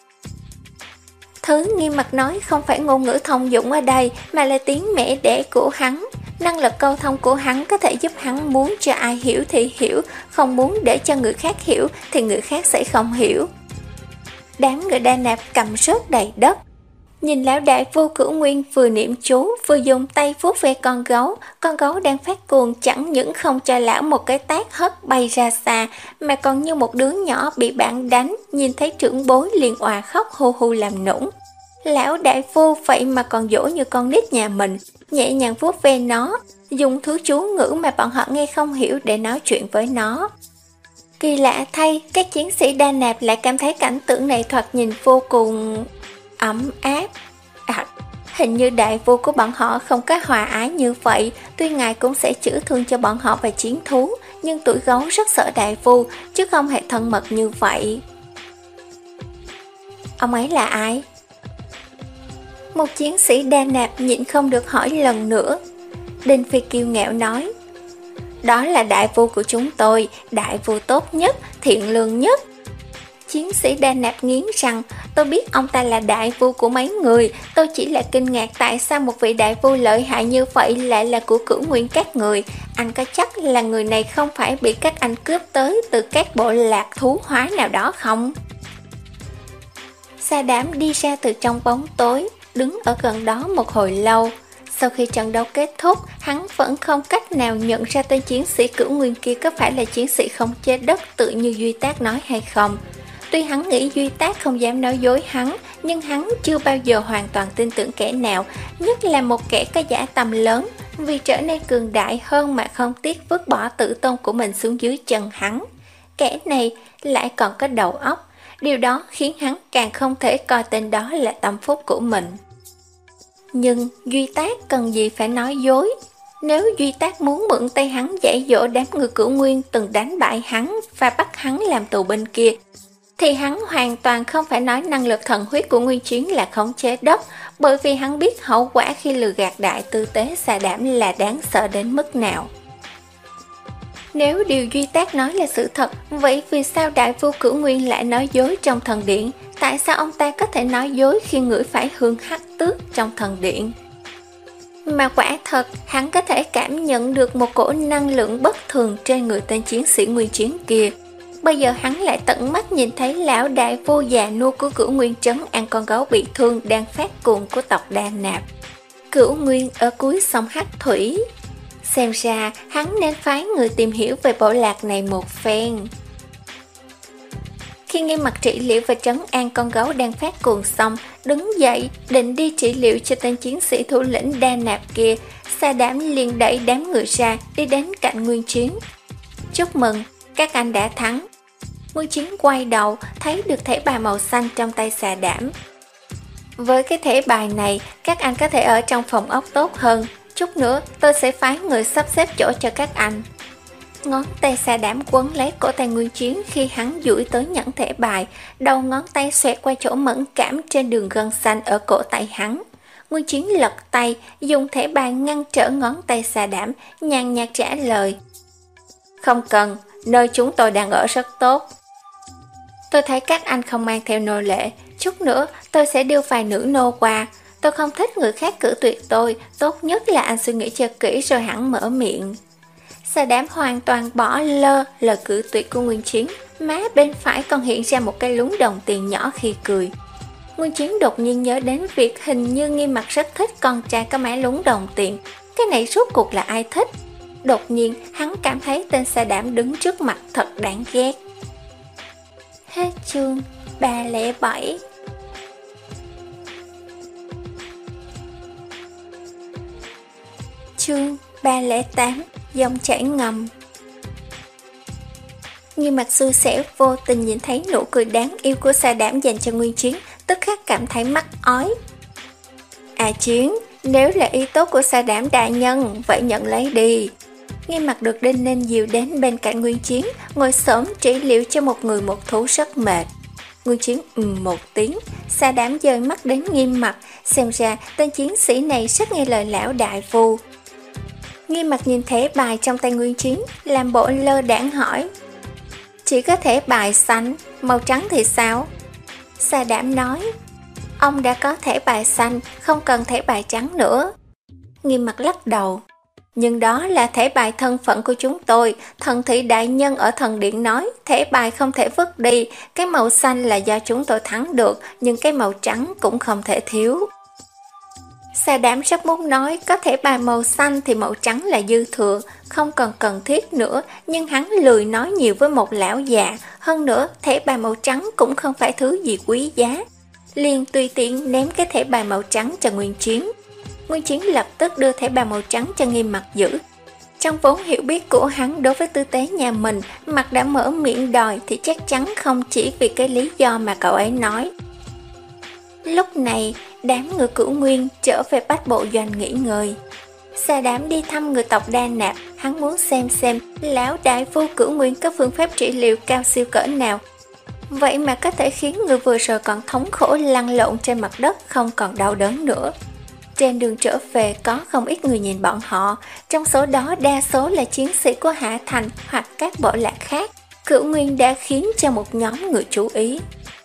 Thứ Nghiêm Mặt nói không phải ngôn ngữ thông dụng ở đây, mà là tiếng mẹ đẻ của hắn. Năng lực câu thông của hắn có thể giúp hắn muốn cho ai hiểu thì hiểu, không muốn để cho người khác hiểu thì người khác sẽ không hiểu. Đám người Đa Nạp cầm rớt đầy đất. Nhìn lão đại vô Cửu Nguyên vừa niệm chú vừa dùng tay vuốt ve con gấu. Con gấu đang phát cuồng chẳng những không cho lão một cái tát hất bay ra xa, mà còn như một đứa nhỏ bị bạn đánh, nhìn thấy trưởng bối liền òa khóc hu hu làm nũng. Lão đại vô vậy mà còn dỗ như con nít nhà mình, nhẹ nhàng vuốt ve nó, dùng thứ chú ngữ mà bọn họ nghe không hiểu để nói chuyện với nó. Kỳ lạ thay, các chiến sĩ Đa Nạp lại cảm thấy cảnh tượng này thoạt nhìn vô cùng ấm áp. À, hình như đại vua của bọn họ không có hòa ái như vậy. Tuy ngài cũng sẽ chữa thương cho bọn họ và chiến thú, nhưng tuổi gấu rất sợ đại vua, chứ không hề thân mật như vậy. Ông ấy là ai? Một chiến sĩ Đa Nạp nhịn không được hỏi lần nữa. Đinh Phi kiêu ngạo nói, đó là đại vua của chúng tôi, đại vua tốt nhất, thiện lương nhất. Chiến sĩ Đa Nạp nghiến răng, tôi biết ông ta là đại vua của mấy người, tôi chỉ là kinh ngạc tại sao một vị đại vua lợi hại như vậy lại là của Cửu Nguyên các người. Anh có chắc là người này không phải bị các anh cướp tới từ các bộ lạc thú hóa nào đó không? Sa Đám đi ra từ trong bóng tối, đứng ở gần đó một hồi lâu. Sau khi trận đấu kết thúc, hắn vẫn không cách nào nhận ra tên chiến sĩ Cửu Nguyên kia có phải là chiến sĩ không chế đất tự như Duy Tác nói hay không. Tuy hắn nghĩ Duy Tác không dám nói dối hắn, nhưng hắn chưa bao giờ hoàn toàn tin tưởng kẻ nào, nhất là một kẻ có dã tâm lớn, vì trở nên cường đại hơn mà không tiếc vứt bỏ tự tôn của mình xuống dưới chân hắn. Kẻ này lại còn có đầu óc, điều đó khiến hắn càng không thể coi tên đó là tâm phúc của mình. Nhưng Duy Tác cần gì phải nói dối? Nếu Duy Tác muốn mượn tay hắn dạy dỗ đám người Cửu Nguyên từng đánh bại hắn và bắt hắn làm tù binh kia, thì hắn hoàn toàn không phải nói năng lực thần huyết của Nguyên Chiến là khống chế đất, bởi vì hắn biết hậu quả khi lừa gạt đại tư tế Sa Đám là đáng sợ đến mức nào. Nếu điều Duy Tác nói là sự thật, vậy vì sao đại vua Cửu Nguyên lại nói dối trong thần điện? Tại sao ông ta có thể nói dối khi ngửi phải hương hắc tước trong thần điện? Mà quả thật, hắn có thể cảm nhận được một cổ năng lượng bất thường trên người tên chiến sĩ Nguyên Chiến kia. Bây giờ hắn lại tận mắt nhìn thấy lão đại vô già nua của Cửu Nguyên trấn an con gấu bị thương đang phát cuồng của tộc Đa Nạp. Cửu Nguyên ở cuối sông Hắc Thủy. Xem ra hắn nên phái người tìm hiểu về bộ lạc này một phen. Khi Nghiêm Mặt trị liệu và trấn an con gấu đang phát cuồng xong, đứng dậy định đi trị liệu cho tên chiến sĩ thủ lĩnh Đa Nạp kia, Sa Đám liền đẩy đám người ra đi đến cạnh Nguyên Chiến. Chúc mừng, các anh đã thắng. Nguyên Chiến quay đầu thấy được thẻ bài màu xanh trong tay Sa Đám. Với cái thẻ bài này, các anh có thể ở trong phòng ốc tốt hơn. Chút nữa tôi sẽ phái người sắp xếp chỗ cho các anh. Ngón tay Sa Đám quấn lấy cổ tay Nguyên Chiến khi hắn duỗi tới nhẫn thẻ bài, đầu ngón tay xoẹt qua chỗ mẫn cảm trên đường gân xanh ở cổ tay hắn. Nguyên Chiến lật tay, dùng thẻ bài ngăn trở ngón tay Sa Đám, nhàn nhạt trả lời. Không cần, nơi chúng tôi đang ở rất tốt. Tôi thấy các anh không mang theo nô lệ, chút nữa tôi sẽ đưa vài nữ nô qua. Tôi không thích người khác cử tuyệt tôi, tốt nhất là anh suy nghĩ cho kỹ rồi hẳn mở miệng. Sa Đám hoàn toàn bỏ lơ lời cử tuyệt của Nguyên Chiến, má bên phải còn hiện ra một cái lúm đồng tiền nhỏ khi cười. Nguyên Chiến đột nhiên nhớ đến việc hình như Nghiêm Mặt rất thích con trai có má lúm đồng tiền. Cái này rốt cuộc là ai thích? Đột nhiên hắn cảm thấy tên Sa Đám đứng trước mặt thật đáng ghét. Hết chương ba lẻ bảy. Chương ba lẻ tám. Dòng chảy ngầm. Nghiêm Mặt xui xẻo vô tình nhìn thấy nụ cười đáng yêu của Sa Đám dành cho Nguyên Chiến, tức khắc cảm thấy mắc ói. À Chiến, nếu là ý tốt của Sa Đám đại nhân, vậy nhận lấy đi. Nghiêm Mặt được Đinh Ninh dìu đến bên cạnh Nguyên Chiến, ngồi xổm trị liệu cho một người một thú rất mệt. Nguyên Chiến ừm một tiếng, Sa Đảm dời mắt đến Nghiêm Mặc, xem ra tên chiến sĩ này rất nghe lời lão đại phu. Nghiêm Mặc nhìn thẻ bài trong tay Nguyên Chiến, làm bộ lơ đãng hỏi: chỉ có thẻ bài xanh, màu trắng thì sao? Sa Đảm nói: ông đã có thẻ bài xanh, không cần thẻ bài trắng nữa. Nghiêm Mặc lắc đầu: nhưng đó là thẻ bài thân phận của chúng tôi. Thần thị đại nhân ở thần điện nói thẻ bài không thể vứt đi. Cái màu xanh là do chúng tôi thắng được, nhưng cái màu trắng cũng không thể thiếu. Sa Đảm rất muốn nói có thẻ bài màu xanh thì màu trắng là dư thừa, không còn cần thiết nữa, nhưng hắn lười nói nhiều với một lão già. Hơn nữa thẻ bài màu trắng cũng không phải thứ gì quý giá, liền tùy tiện ném cái thẻ bài màu trắng cho Nguyên Chiến. Nguyên Chiến lập tức đưa thẻ bài màu trắng cho Nghiêm Mặc giữ. Trong vốn hiểu biết của hắn đối với tư tế nhà mình, Mặc đã mở miệng đòi thì chắc chắn không chỉ vì cái lý do mà cậu ấy nói. Lúc này, đám người Cửu Nguyên trở về Bách Bộ Doanh nghỉ ngơi. Sa Đảm đi thăm người tộc Đa Nạp, hắn muốn xem xem lão đại phu Cửu Nguyên có phương pháp trị liệu cao siêu cỡ nào. Vậy mà có thể khiến người vừa rồi còn thống khổ lăn lộn trên mặt đất không còn đau đớn nữa. Trên đường trở về có không ít người nhìn bọn họ, trong số đó đa số là chiến sĩ của Hạ Thành hoặc các bộ lạc khác. Cửu Nguyên đã khiến cho một nhóm người chú ý.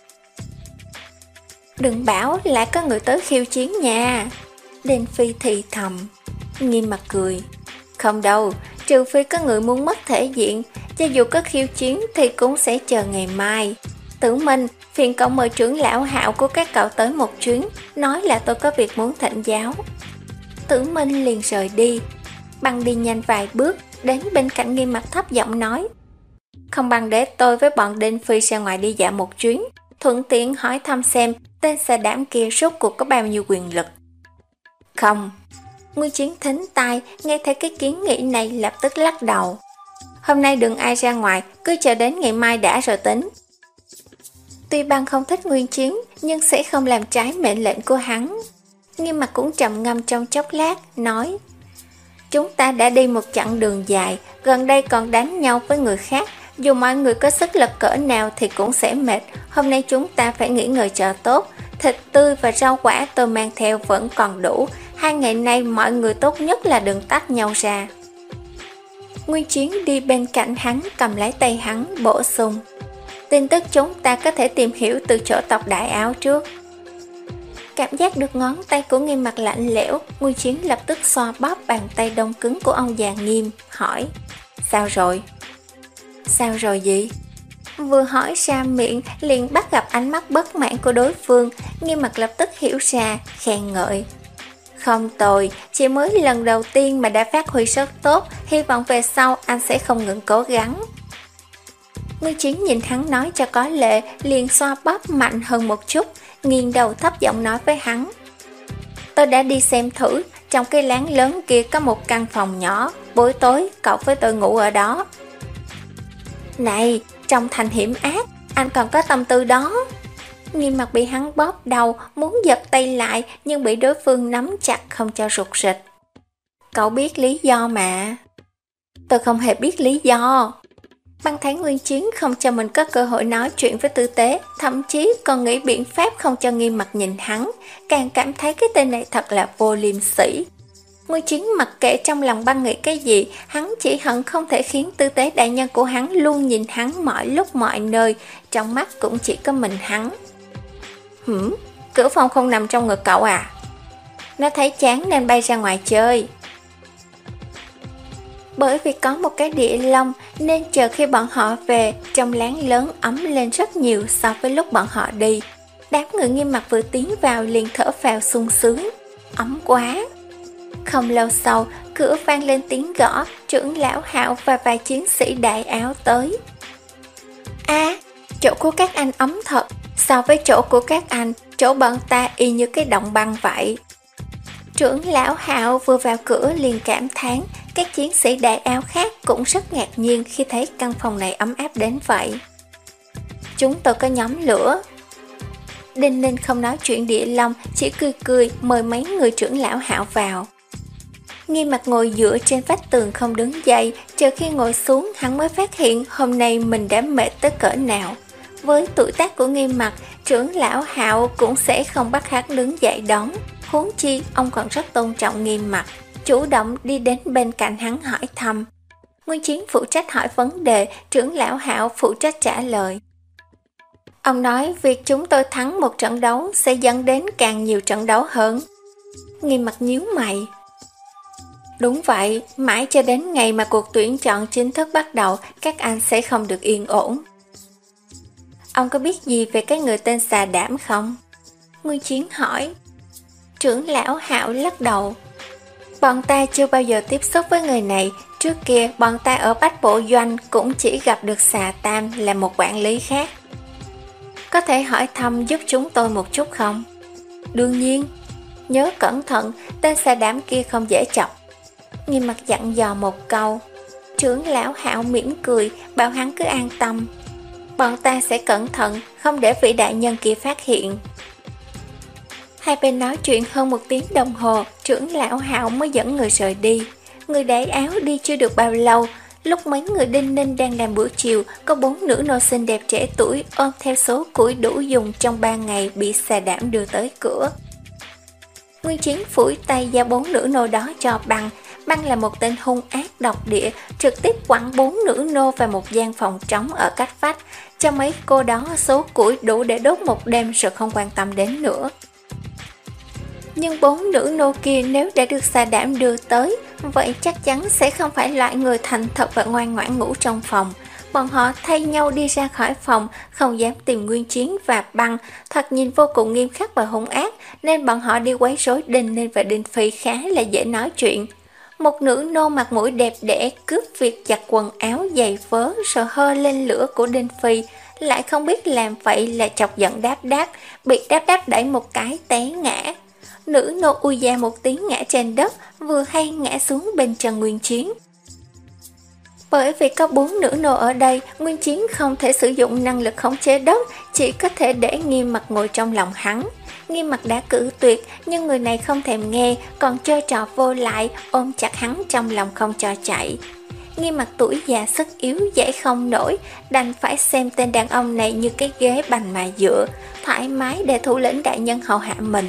Đừng bảo lại có người tới khiêu chiến nha. Đền Phi thì thầm. Nghiêm Mặc cười: không đâu, trừ phi có người muốn mất thể diện, cho dù có khiêu chiến thì cũng sẽ chờ ngày mai. Tử Minh, phiền cậu mời trưởng lão Hạo của các cậu tới một chuyến, nói là tôi có việc muốn thỉnh giáo. Tử Minh liền rời đi, băng đi nhanh vài bước, đến bên cạnh Nghiêm Mặc thấp giọng nói: không bằng để tôi với bọn Đinh Phi ra ngoài đi dạo một chuyến, thuận tiện hỏi thăm xem tên Sa Đảm kia rốt cuộc có bao nhiêu quyền lực. Không. Nguyên Chiến thính tai, nghe thấy cái kiến nghị này lập tức lắc đầu. Hôm nay đừng ai ra ngoài, cứ chờ đến ngày mai đã rồi tính. Tuy băng không thích Nguyên Chiến, nhưng sẽ không làm trái mệnh lệnh của hắn. Nghiêm Mặc cũng trầm ngâm trong chốc lát, nói: chúng ta đã đi một chặng đường dài, gần đây còn đánh nhau với người khác, dù mọi người có sức lực cỡ nào thì cũng sẽ mệt. Hôm nay chúng ta phải nghỉ ngơi cho tốt. Thịt tươi và rau quả tôi mang theo vẫn còn đủ. Hai ngày nay mọi người tốt nhất là đừng tách nhau ra. Nguyên Chiến đi bên cạnh hắn, cầm lấy tay hắn, bổ sung: tin tức chúng ta có thể tìm hiểu từ chỗ tộc Đại Áo trước. Cảm giác được ngón tay của Nghiêm Mặc lạnh lẽo, Nguyên Chiến lập tức xoa bóp bàn tay đông cứng của ông già Nghiêm, hỏi: sao rồi? Sao rồi gì? Vừa hỏi ra miệng liền bắt gặp ánh mắt bất mãn của đối phương. Nghiêm Mặc lập tức hiểu ra, khen ngợi: không tồi, chỉ mới lần đầu tiên mà đã phát huy rất tốt, hy vọng về sau anh sẽ không ngừng cố gắng. Nguyên Chiến nhìn hắn nói cho có lệ, liền xoa bóp mạnh hơn một chút, nghiêng đầu thấp giọng nói với hắn: tôi đã đi xem thử, trong cái láng lớn kia có một căn phòng nhỏ, buổi tối cậu với tôi ngủ ở đó. Này, trong thành hiểm ác, anh còn có tâm tư đó. Nghiêm Mặc bị hắn bóp đầu, muốn giật tay lại, nhưng bị đối phương nắm chặt không cho rụt rịch. Cậu biết lý do mà. Tôi không hề biết lý do. Băng thấy Nguyên Chiến không cho mình có cơ hội nói chuyện với tư tế, thậm chí còn nghĩ biện pháp không cho Nghiêm Mặc nhìn hắn, càng cảm thấy cái tên này thật là vô liêm sỉ. Nguyên Chiến mặc kệ trong lòng băng nghĩ cái gì, hắn chỉ hận không thể khiến tư tế đại nhân của hắn luôn nhìn hắn mọi lúc mọi nơi, trong mắt cũng chỉ có mình hắn. Hửm, cửa phòng không nằm trong ngực cậu à? Nó thấy chán nên bay ra ngoài chơi. Bởi vì có một cái địa long nên chờ khi bọn họ về, trong láng lớn ấm lên rất nhiều so với lúc bọn họ đi. Đám người Nghiêm Mặc vừa tiến vào liền thở phào sung sướng. Ấm quá. Không lâu sau, cửa vang lên tiếng gõ, trưởng lão Hạo và vài chiến sĩ Đại Áo tới. À, chỗ của các anh ấm thật, so với chỗ của các anh, chỗ bọn ta y như cái động băng vậy. Trưởng lão Hạo vừa vào cửa liền cảm thán, các chiến sĩ Đại Áo khác cũng rất ngạc nhiên khi thấy căn phòng này ấm áp đến vậy. Chúng tôi có nhóm lửa. Đinh Ninh không nói chuyện địa long, chỉ cười cười mời mấy người trưởng lão Hạo vào. Nghiêm Mặc ngồi dựa trên vách tường không đứng dậy, chờ khi ngồi xuống hắn mới phát hiện hôm nay mình đã mệt tới cỡ nào. Với tuổi tác của Nghiêm Mặc, trưởng lão Hạo cũng sẽ không bắt hắn đứng dậy đón. Huống chi ông còn rất tôn trọng Nghiêm Mặc, chủ động đi đến bên cạnh hắn hỏi thăm. Nguyên Chiến phụ trách hỏi vấn đề, trưởng lão Hạo phụ trách trả lời. Ông nói việc chúng tôi thắng một trận đấu sẽ dẫn đến càng nhiều trận đấu hơn. Nghiêm Mặc nhíu mày. Đúng vậy, mãi cho đến ngày mà cuộc tuyển chọn chính thức bắt đầu, các anh sẽ không được yên ổn. Ông có biết gì về cái người tên Xà Đảm không? Nguyên Chiến hỏi. Trưởng lão Hạo lắc đầu. Bọn ta chưa bao giờ tiếp xúc với người này. Trước kia bọn ta ở Bách Bộ Doanh cũng chỉ gặp được Xà Tam là một quản lý khác. Có thể hỏi thăm giúp chúng tôi một chút không? Đương nhiên. Nhớ cẩn thận, tên Xà Đảm kia không dễ chọc. Nghiêm Mặc dặn dò một câu. Trưởng lão Hạo mỉm cười, bảo hắn cứ an tâm. Bọn ta sẽ cẩn thận, không để vị đại nhân kia phát hiện. Hai bên nói chuyện hơn một tiếng đồng hồ, trưởng lão Hạo mới dẫn người rời đi. Người đẩy áo đi chưa được bao lâu, lúc mấy người đinh ninh đang làm bữa chiều, có bốn nữ nô xinh đẹp trẻ tuổi ôm theo số củi đủ dùng trong ba ngày bị Xà Đảm đưa tới cửa. Nguyên Chiến phủi tay giao bốn nữ nô đó cho Băng. Băng là một tên hung ác độc địa, trực tiếp quẳng bốn nữ nô vào một gian phòng trống ở cách vách, cho mấy cô đó số củi đủ để đốt một đêm rồi không quan tâm đến nữa. Nhưng bốn nữ nô kia nếu đã được Xà Đảm đưa tới, vậy chắc chắn sẽ không phải loại người thành thật và ngoan ngoãn ngủ trong phòng. Bọn họ thay nhau đi ra khỏi phòng, không dám tìm Nguyên Chiến và Băng, thoạt nhìn vô cùng nghiêm khắc và hung ác, nên bọn họ đi quấy rối Đinh Ninh và Đinh Phi khá là dễ nói chuyện. Một nữ nô mặt mũi đẹp đẽ cướp việc giặt quần áo giày vớ rồi hơ lên lửa của Đinh Phi, lại không biết làm vậy là chọc giận Đáp Đáp, bị Đáp Đáp đẩy một cái té ngã. Nữ nô ui da một tiếng ngã trên đất, vừa hay ngã xuống bên chân Nguyên Chiến. Bởi vì có bốn nữ nô ở đây, Nguyên Chiến không thể sử dụng năng lực khống chế đất, chỉ có thể để Nghiêm Mặc ngồi trong lòng hắn. Nghiêm Mặc đã cự tuyệt, nhưng người này không thèm nghe, còn chơi trò vô lại, ôm chặt hắn trong lòng không cho chạy. Nghiêm Mặc tuổi già sức yếu dễ không nổi, đành phải xem tên đàn ông này như cái ghế bành mà dựa, thoải mái để thủ lĩnh đại nhân hầu hạ mình.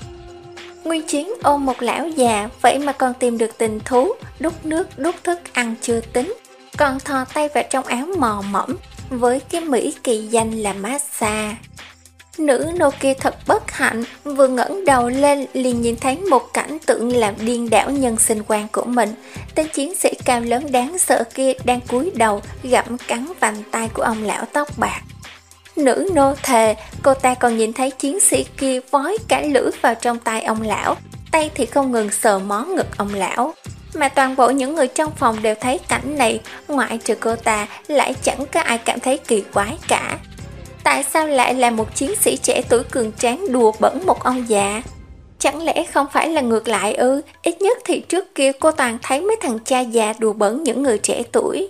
Nguyên Chiến ôm một lão già, vậy mà còn tìm được tình thú, đút nước đút thức ăn chưa tính, còn thò tay vào trong áo mò mẫm, với cái mỹ kỳ danh là massage. Nữ nô kia thật bất hạnh, vừa ngẩng đầu lên liền nhìn thấy một cảnh tượng làm điên đảo nhân sinh quan của mình. Tên chiến sĩ cao lớn đáng sợ kia đang cúi đầu gặm cắn vành tay của ông lão tóc bạc. Nữ nô thề, cô ta còn nhìn thấy chiến sĩ kia vói cả lưỡi vào trong tay ông lão, tay thì không ngừng sờ mó ngực ông lão. Mà toàn bộ những người trong phòng đều thấy cảnh này, ngoại trừ cô ta lại chẳng có ai cảm thấy kỳ quái cả. Tại sao lại là một chiến sĩ trẻ tuổi cường tráng đùa bỡn một ông già? Chẳng lẽ không phải là ngược lại ư? Ít nhất thì trước kia cô toàn thấy mấy thằng cha già đùa bỡn những người trẻ tuổi.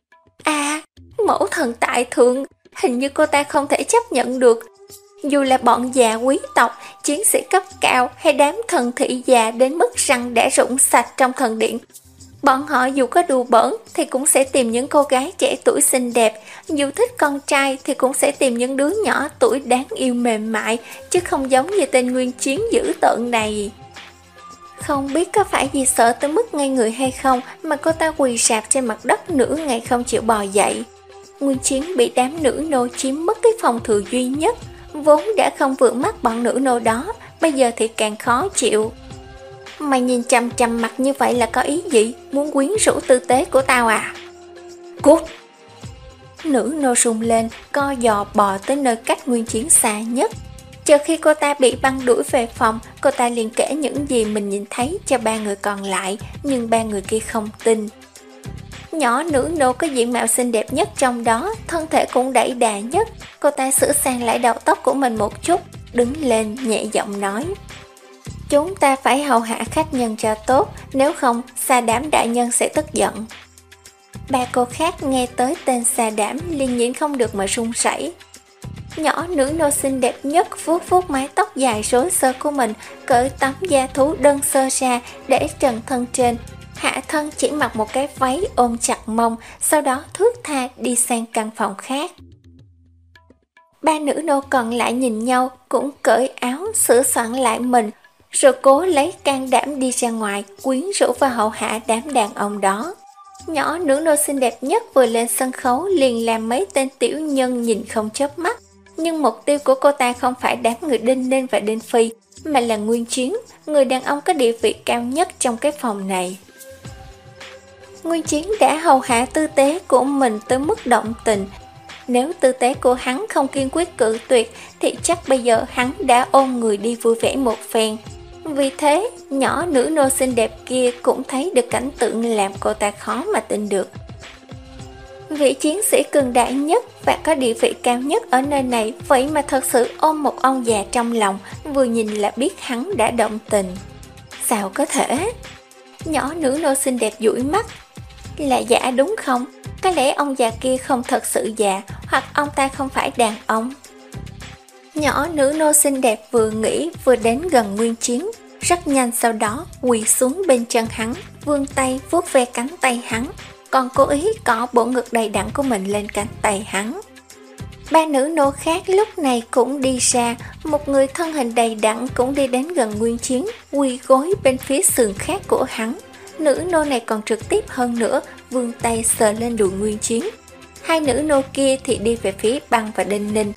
À, mẫu thần tại thượng, hình như cô ta không thể chấp nhận được. Dù là bọn già quý tộc, chiến sĩ cấp cao hay đám thần thị già đến mức răng đã rụng sạch trong thần điện, bọn họ dù có đùa bỡn thì cũng sẽ tìm những cô gái trẻ tuổi xinh đẹp, dù thích con trai thì cũng sẽ tìm những đứa nhỏ tuổi đáng yêu mềm mại, chứ không giống như tên Nguyên Chiến dữ tợn này. Không biết có phải vì sợ tới mức ngay người hay không mà cô ta quỳ rạp trên mặt đất nửa ngày không chịu bò dậy. Nguyên Chiến bị đám nữ nô chiếm mất cái phòng thừa duy nhất, vốn đã không vừa mắt bọn nữ nô đó, bây giờ thì càng khó chịu. Mày nhìn chằm chằm mặt như vậy là có ý gì? Muốn quyến rũ tư tế của tao à? Cút! Nữ nô rung lên, co giò bò tới nơi cách Nguyên Chiến xa nhất. Chờ khi cô ta bị Băng đuổi về phòng, cô ta liền kể những gì mình nhìn thấy cho ba người còn lại, nhưng ba người kia không tin. Nhỏ nữ nô có diện mạo xinh đẹp nhất trong đó, thân thể cũng đẩy đà nhất. Cô ta sửa sang lại đầu tóc của mình một chút, đứng lên nhẹ giọng nói: chúng ta phải hầu hạ khách nhân cho tốt, nếu không Xà Đảm đại nhân sẽ tức giận. Ba cô khác nghe tới tên Xà Đảm liền nhịn không được mà run rẩy. Nhỏ nữ nô xinh đẹp nhất vuốt vuốt mái tóc dài rối xơ của mình, cởi tấm da thú đơn sơ ra để trần thân trên, hạ thân chỉ mặc một cái váy ôm chặt mông, sau đó thướt tha đi sang căn phòng khác. Ba nữ nô còn lại nhìn nhau, cũng cởi áo sửa soạn lại mình, rồi cố lấy can đảm đi ra ngoài, quyến rũ và hầu hạ đám đàn ông đó. Nhỏ nữ nô xinh đẹp nhất vừa lên sân khấu liền làm mấy tên tiểu nhân nhìn không chớp mắt. Nhưng mục tiêu của cô ta không phải đám người Đinh Ninh và Đinh Phi, mà là Nguyên Chiến, người đàn ông có địa vị cao nhất trong cái phòng này. Nguyên Chiến đã hầu hạ tư tế của mình tới mức động tình. Nếu tư tế của hắn không kiên quyết cự tuyệt thì chắc bây giờ hắn đã ôm người đi vui vẻ một phen. Vì thế, nhỏ nữ nô xinh đẹp kia cũng thấy được cảnh tượng làm cô ta khó mà tin được. Vị chiến sĩ cường đại nhất và có địa vị cao nhất ở nơi này vậy mà thật sự ôm một ông già trong lòng, vừa nhìn là biết hắn đã động tình. Sao có thể? Nhỏ nữ nô xinh đẹp dụi mắt. Là giả đúng không? Có lẽ ông già kia không thật sự già, hoặc ông ta không phải đàn ông. Nhỏ nữ nô xinh đẹp vừa nghĩ vừa đến gần Nguyên Chiến, rất nhanh sau đó quỳ xuống bên chân hắn, vươn tay vuốt ve cánh tay hắn, còn cố ý cọ bộ ngực đầy đặn của mình lên cánh tay hắn. Ba nữ nô khác lúc này cũng đi ra, một người thân hình đầy đặn cũng đi đến gần Nguyên Chiến, quỳ gối bên phía sườn khác của hắn. Nữ nô này còn trực tiếp hơn nữa, vươn tay sờ lên đùi Nguyên Chiến. Hai nữ nô kia thì đi về phía Băng và Đinh Ninh.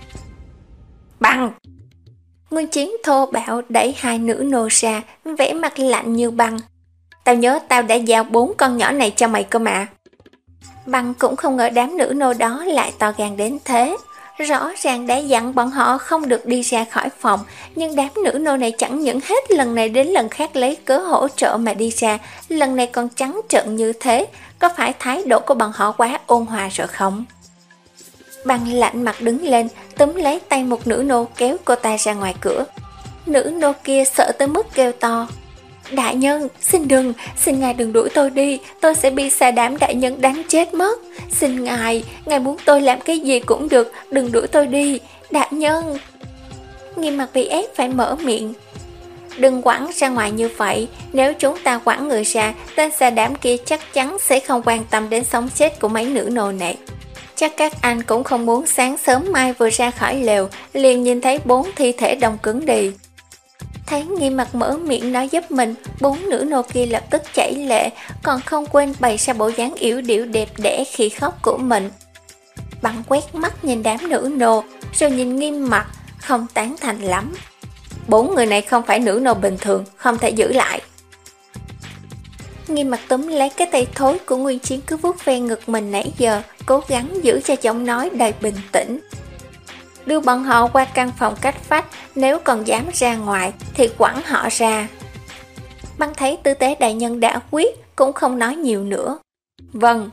Băng! Nguyên Chiến thô bạo đẩy hai nữ nô ra, vẻ mặt lạnh như băng. Tao nhớ tao đã giao bốn con nhỏ này cho mày cơ mà. Băng cũng không ngờ đám nữ nô đó lại to gan đến thế. Rõ ràng đã dặn bọn họ không được đi ra khỏi phòng, nhưng đám nữ nô này chẳng những hết lần này đến lần khác lấy cớ hỗ trợ mà đi ra, lần này còn trắng trợn như thế. Có phải thái độ của bọn họ quá ôn hòa rồi không? Băng lạnh mặt đứng lên, túm lấy tay một nữ nô kéo cô ta ra ngoài cửa. Nữ nô kia sợ tới mức kêu to. Đại nhân, xin đừng, xin ngài đừng đuổi tôi đi, tôi sẽ bị xà đảm đại nhân đánh chết mất. Xin ngài, ngài muốn tôi làm cái gì cũng được, đừng đuổi tôi đi, đại nhân. Nghiêm mặt bị ép phải mở miệng. Đừng quẳng ra ngoài như vậy, nếu chúng ta quẳng người ra, tên xà đảm kia chắc chắn sẽ không quan tâm đến sống chết của mấy nữ nô này. Chắc các anh cũng không muốn sáng sớm mai vừa ra khỏi lều, liền nhìn thấy bốn thi thể đông cứng đi. Thấy Nghiêm mặt mở miệng nói giúp mình, bốn nữ nô kia lập tức chảy lệ, còn không quên bày ra bộ dáng yểu điệu đẹp đẽ khi khóc của mình. Băng quét mắt nhìn đám nữ nô, rồi nhìn Nghiêm mặt, không tán thành lắm. Bốn người này không phải nữ nô bình thường, không thể giữ lại. Nghiêm mặt túm lấy cái tay thối của Nguyên Chiến cứ vuốt ve ngực mình nãy giờ, cố gắng giữ cho giọng nói đầy bình tĩnh. Đưa bọn họ qua căn phòng cách vách, nếu còn dám ra ngoài thì quẳng họ ra. Băng thấy tư tế đại nhân đã quyết, cũng không nói nhiều nữa. Vâng.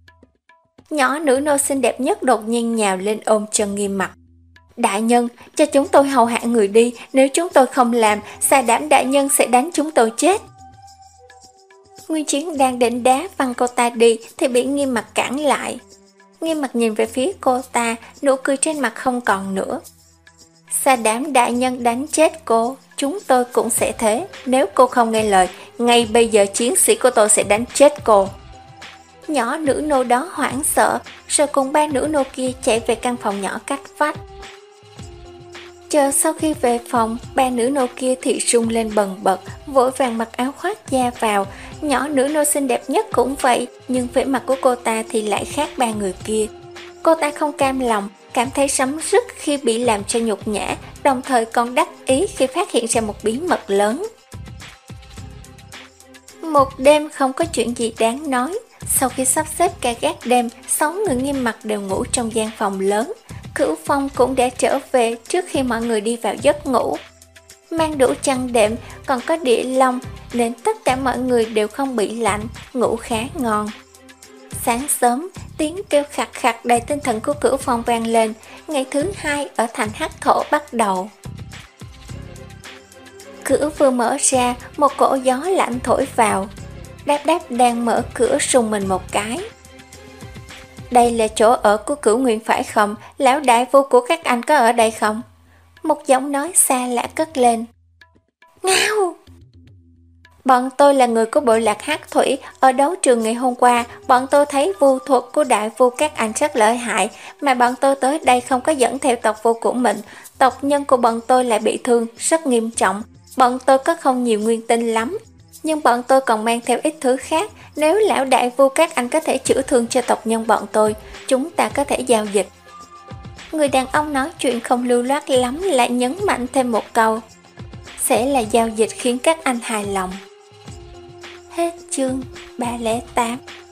Nhỏ nữ nô xinh đẹp nhất đột nhiên nhào lên ôm chân Nghiêm mặt. Đại nhân, cho chúng tôi hầu hạ người đi, nếu chúng tôi không làm, xà đảm đại nhân sẽ đánh chúng tôi chết. Nguyên Chiến đang định đá văng cô ta đi thì bị Nghiêm mặt cản lại. Nghiêm mặt nhìn về phía cô ta, nụ cười trên mặt không còn nữa. Xà đảm đại nhân đánh chết cô, chúng tôi cũng sẽ thế. Nếu cô không nghe lời, ngay bây giờ chiến sĩ của tôi sẽ đánh chết cô. Nhỏ nữ nô đó hoảng sợ, rồi cùng ba nữ nô kia chạy về căn phòng nhỏ cách vách. Chờ sau khi về phòng, ba nữ nô kia thì rung lên bần bật, vội vàng mặc áo khoác da vào. Nhỏ nữ nô xinh đẹp nhất cũng vậy, nhưng vẻ mặt của cô ta thì lại khác ba người kia. Cô ta không cam lòng, cảm thấy sấm rứt khi bị làm cho nhục nhã, đồng thời còn đắc ý khi phát hiện ra một bí mật lớn. Một đêm không có chuyện gì đáng nói. Sau khi sắp xếp ca gác đêm, sáu người Nghiêm mặt đều ngủ trong gian phòng lớn. Cửu Phong cũng đã trở về trước khi mọi người đi vào giấc ngủ. Mang đủ chăn đệm, còn có đĩa lông, nên tất cả mọi người đều không bị lạnh, ngủ khá ngon. Sáng sớm, tiếng kêu khặt khặt đầy tinh thần của Cửu Phong vang lên. Ngày thứ hai ở thành Hắc Thổ bắt đầu. Cửa vừa mở ra, một cỗ gió lạnh thổi vào. Đáp Đáp đang mở cửa rùng mình một cái. Đây là chỗ ở của Cửu Nguyên phải không? Lão đại vô của các anh có ở đây không? Một giọng nói xa lạ cất lên. Ngao! Bọn tôi là người của bộ lạc Hắc Thủy, ở đấu trường ngày hôm qua, bọn tôi thấy vu thuật của đại vu các anh rất lợi hại, mà bọn tôi tới đây không có dẫn theo tộc vu của mình. Tộc nhân của bọn tôi lại bị thương, rất nghiêm trọng. Bọn tôi có không nhiều nguyên tinh lắm, nhưng bọn tôi còn mang theo ít thứ khác. Nếu lão đại vu các anh có thể chữa thương cho tộc nhân bọn tôi, chúng ta có thể giao dịch. Người đàn ông nói chuyện không lưu loát lắm lại nhấn mạnh thêm một câu: sẽ là giao dịch khiến các anh hài lòng. Hết chương ba không tám.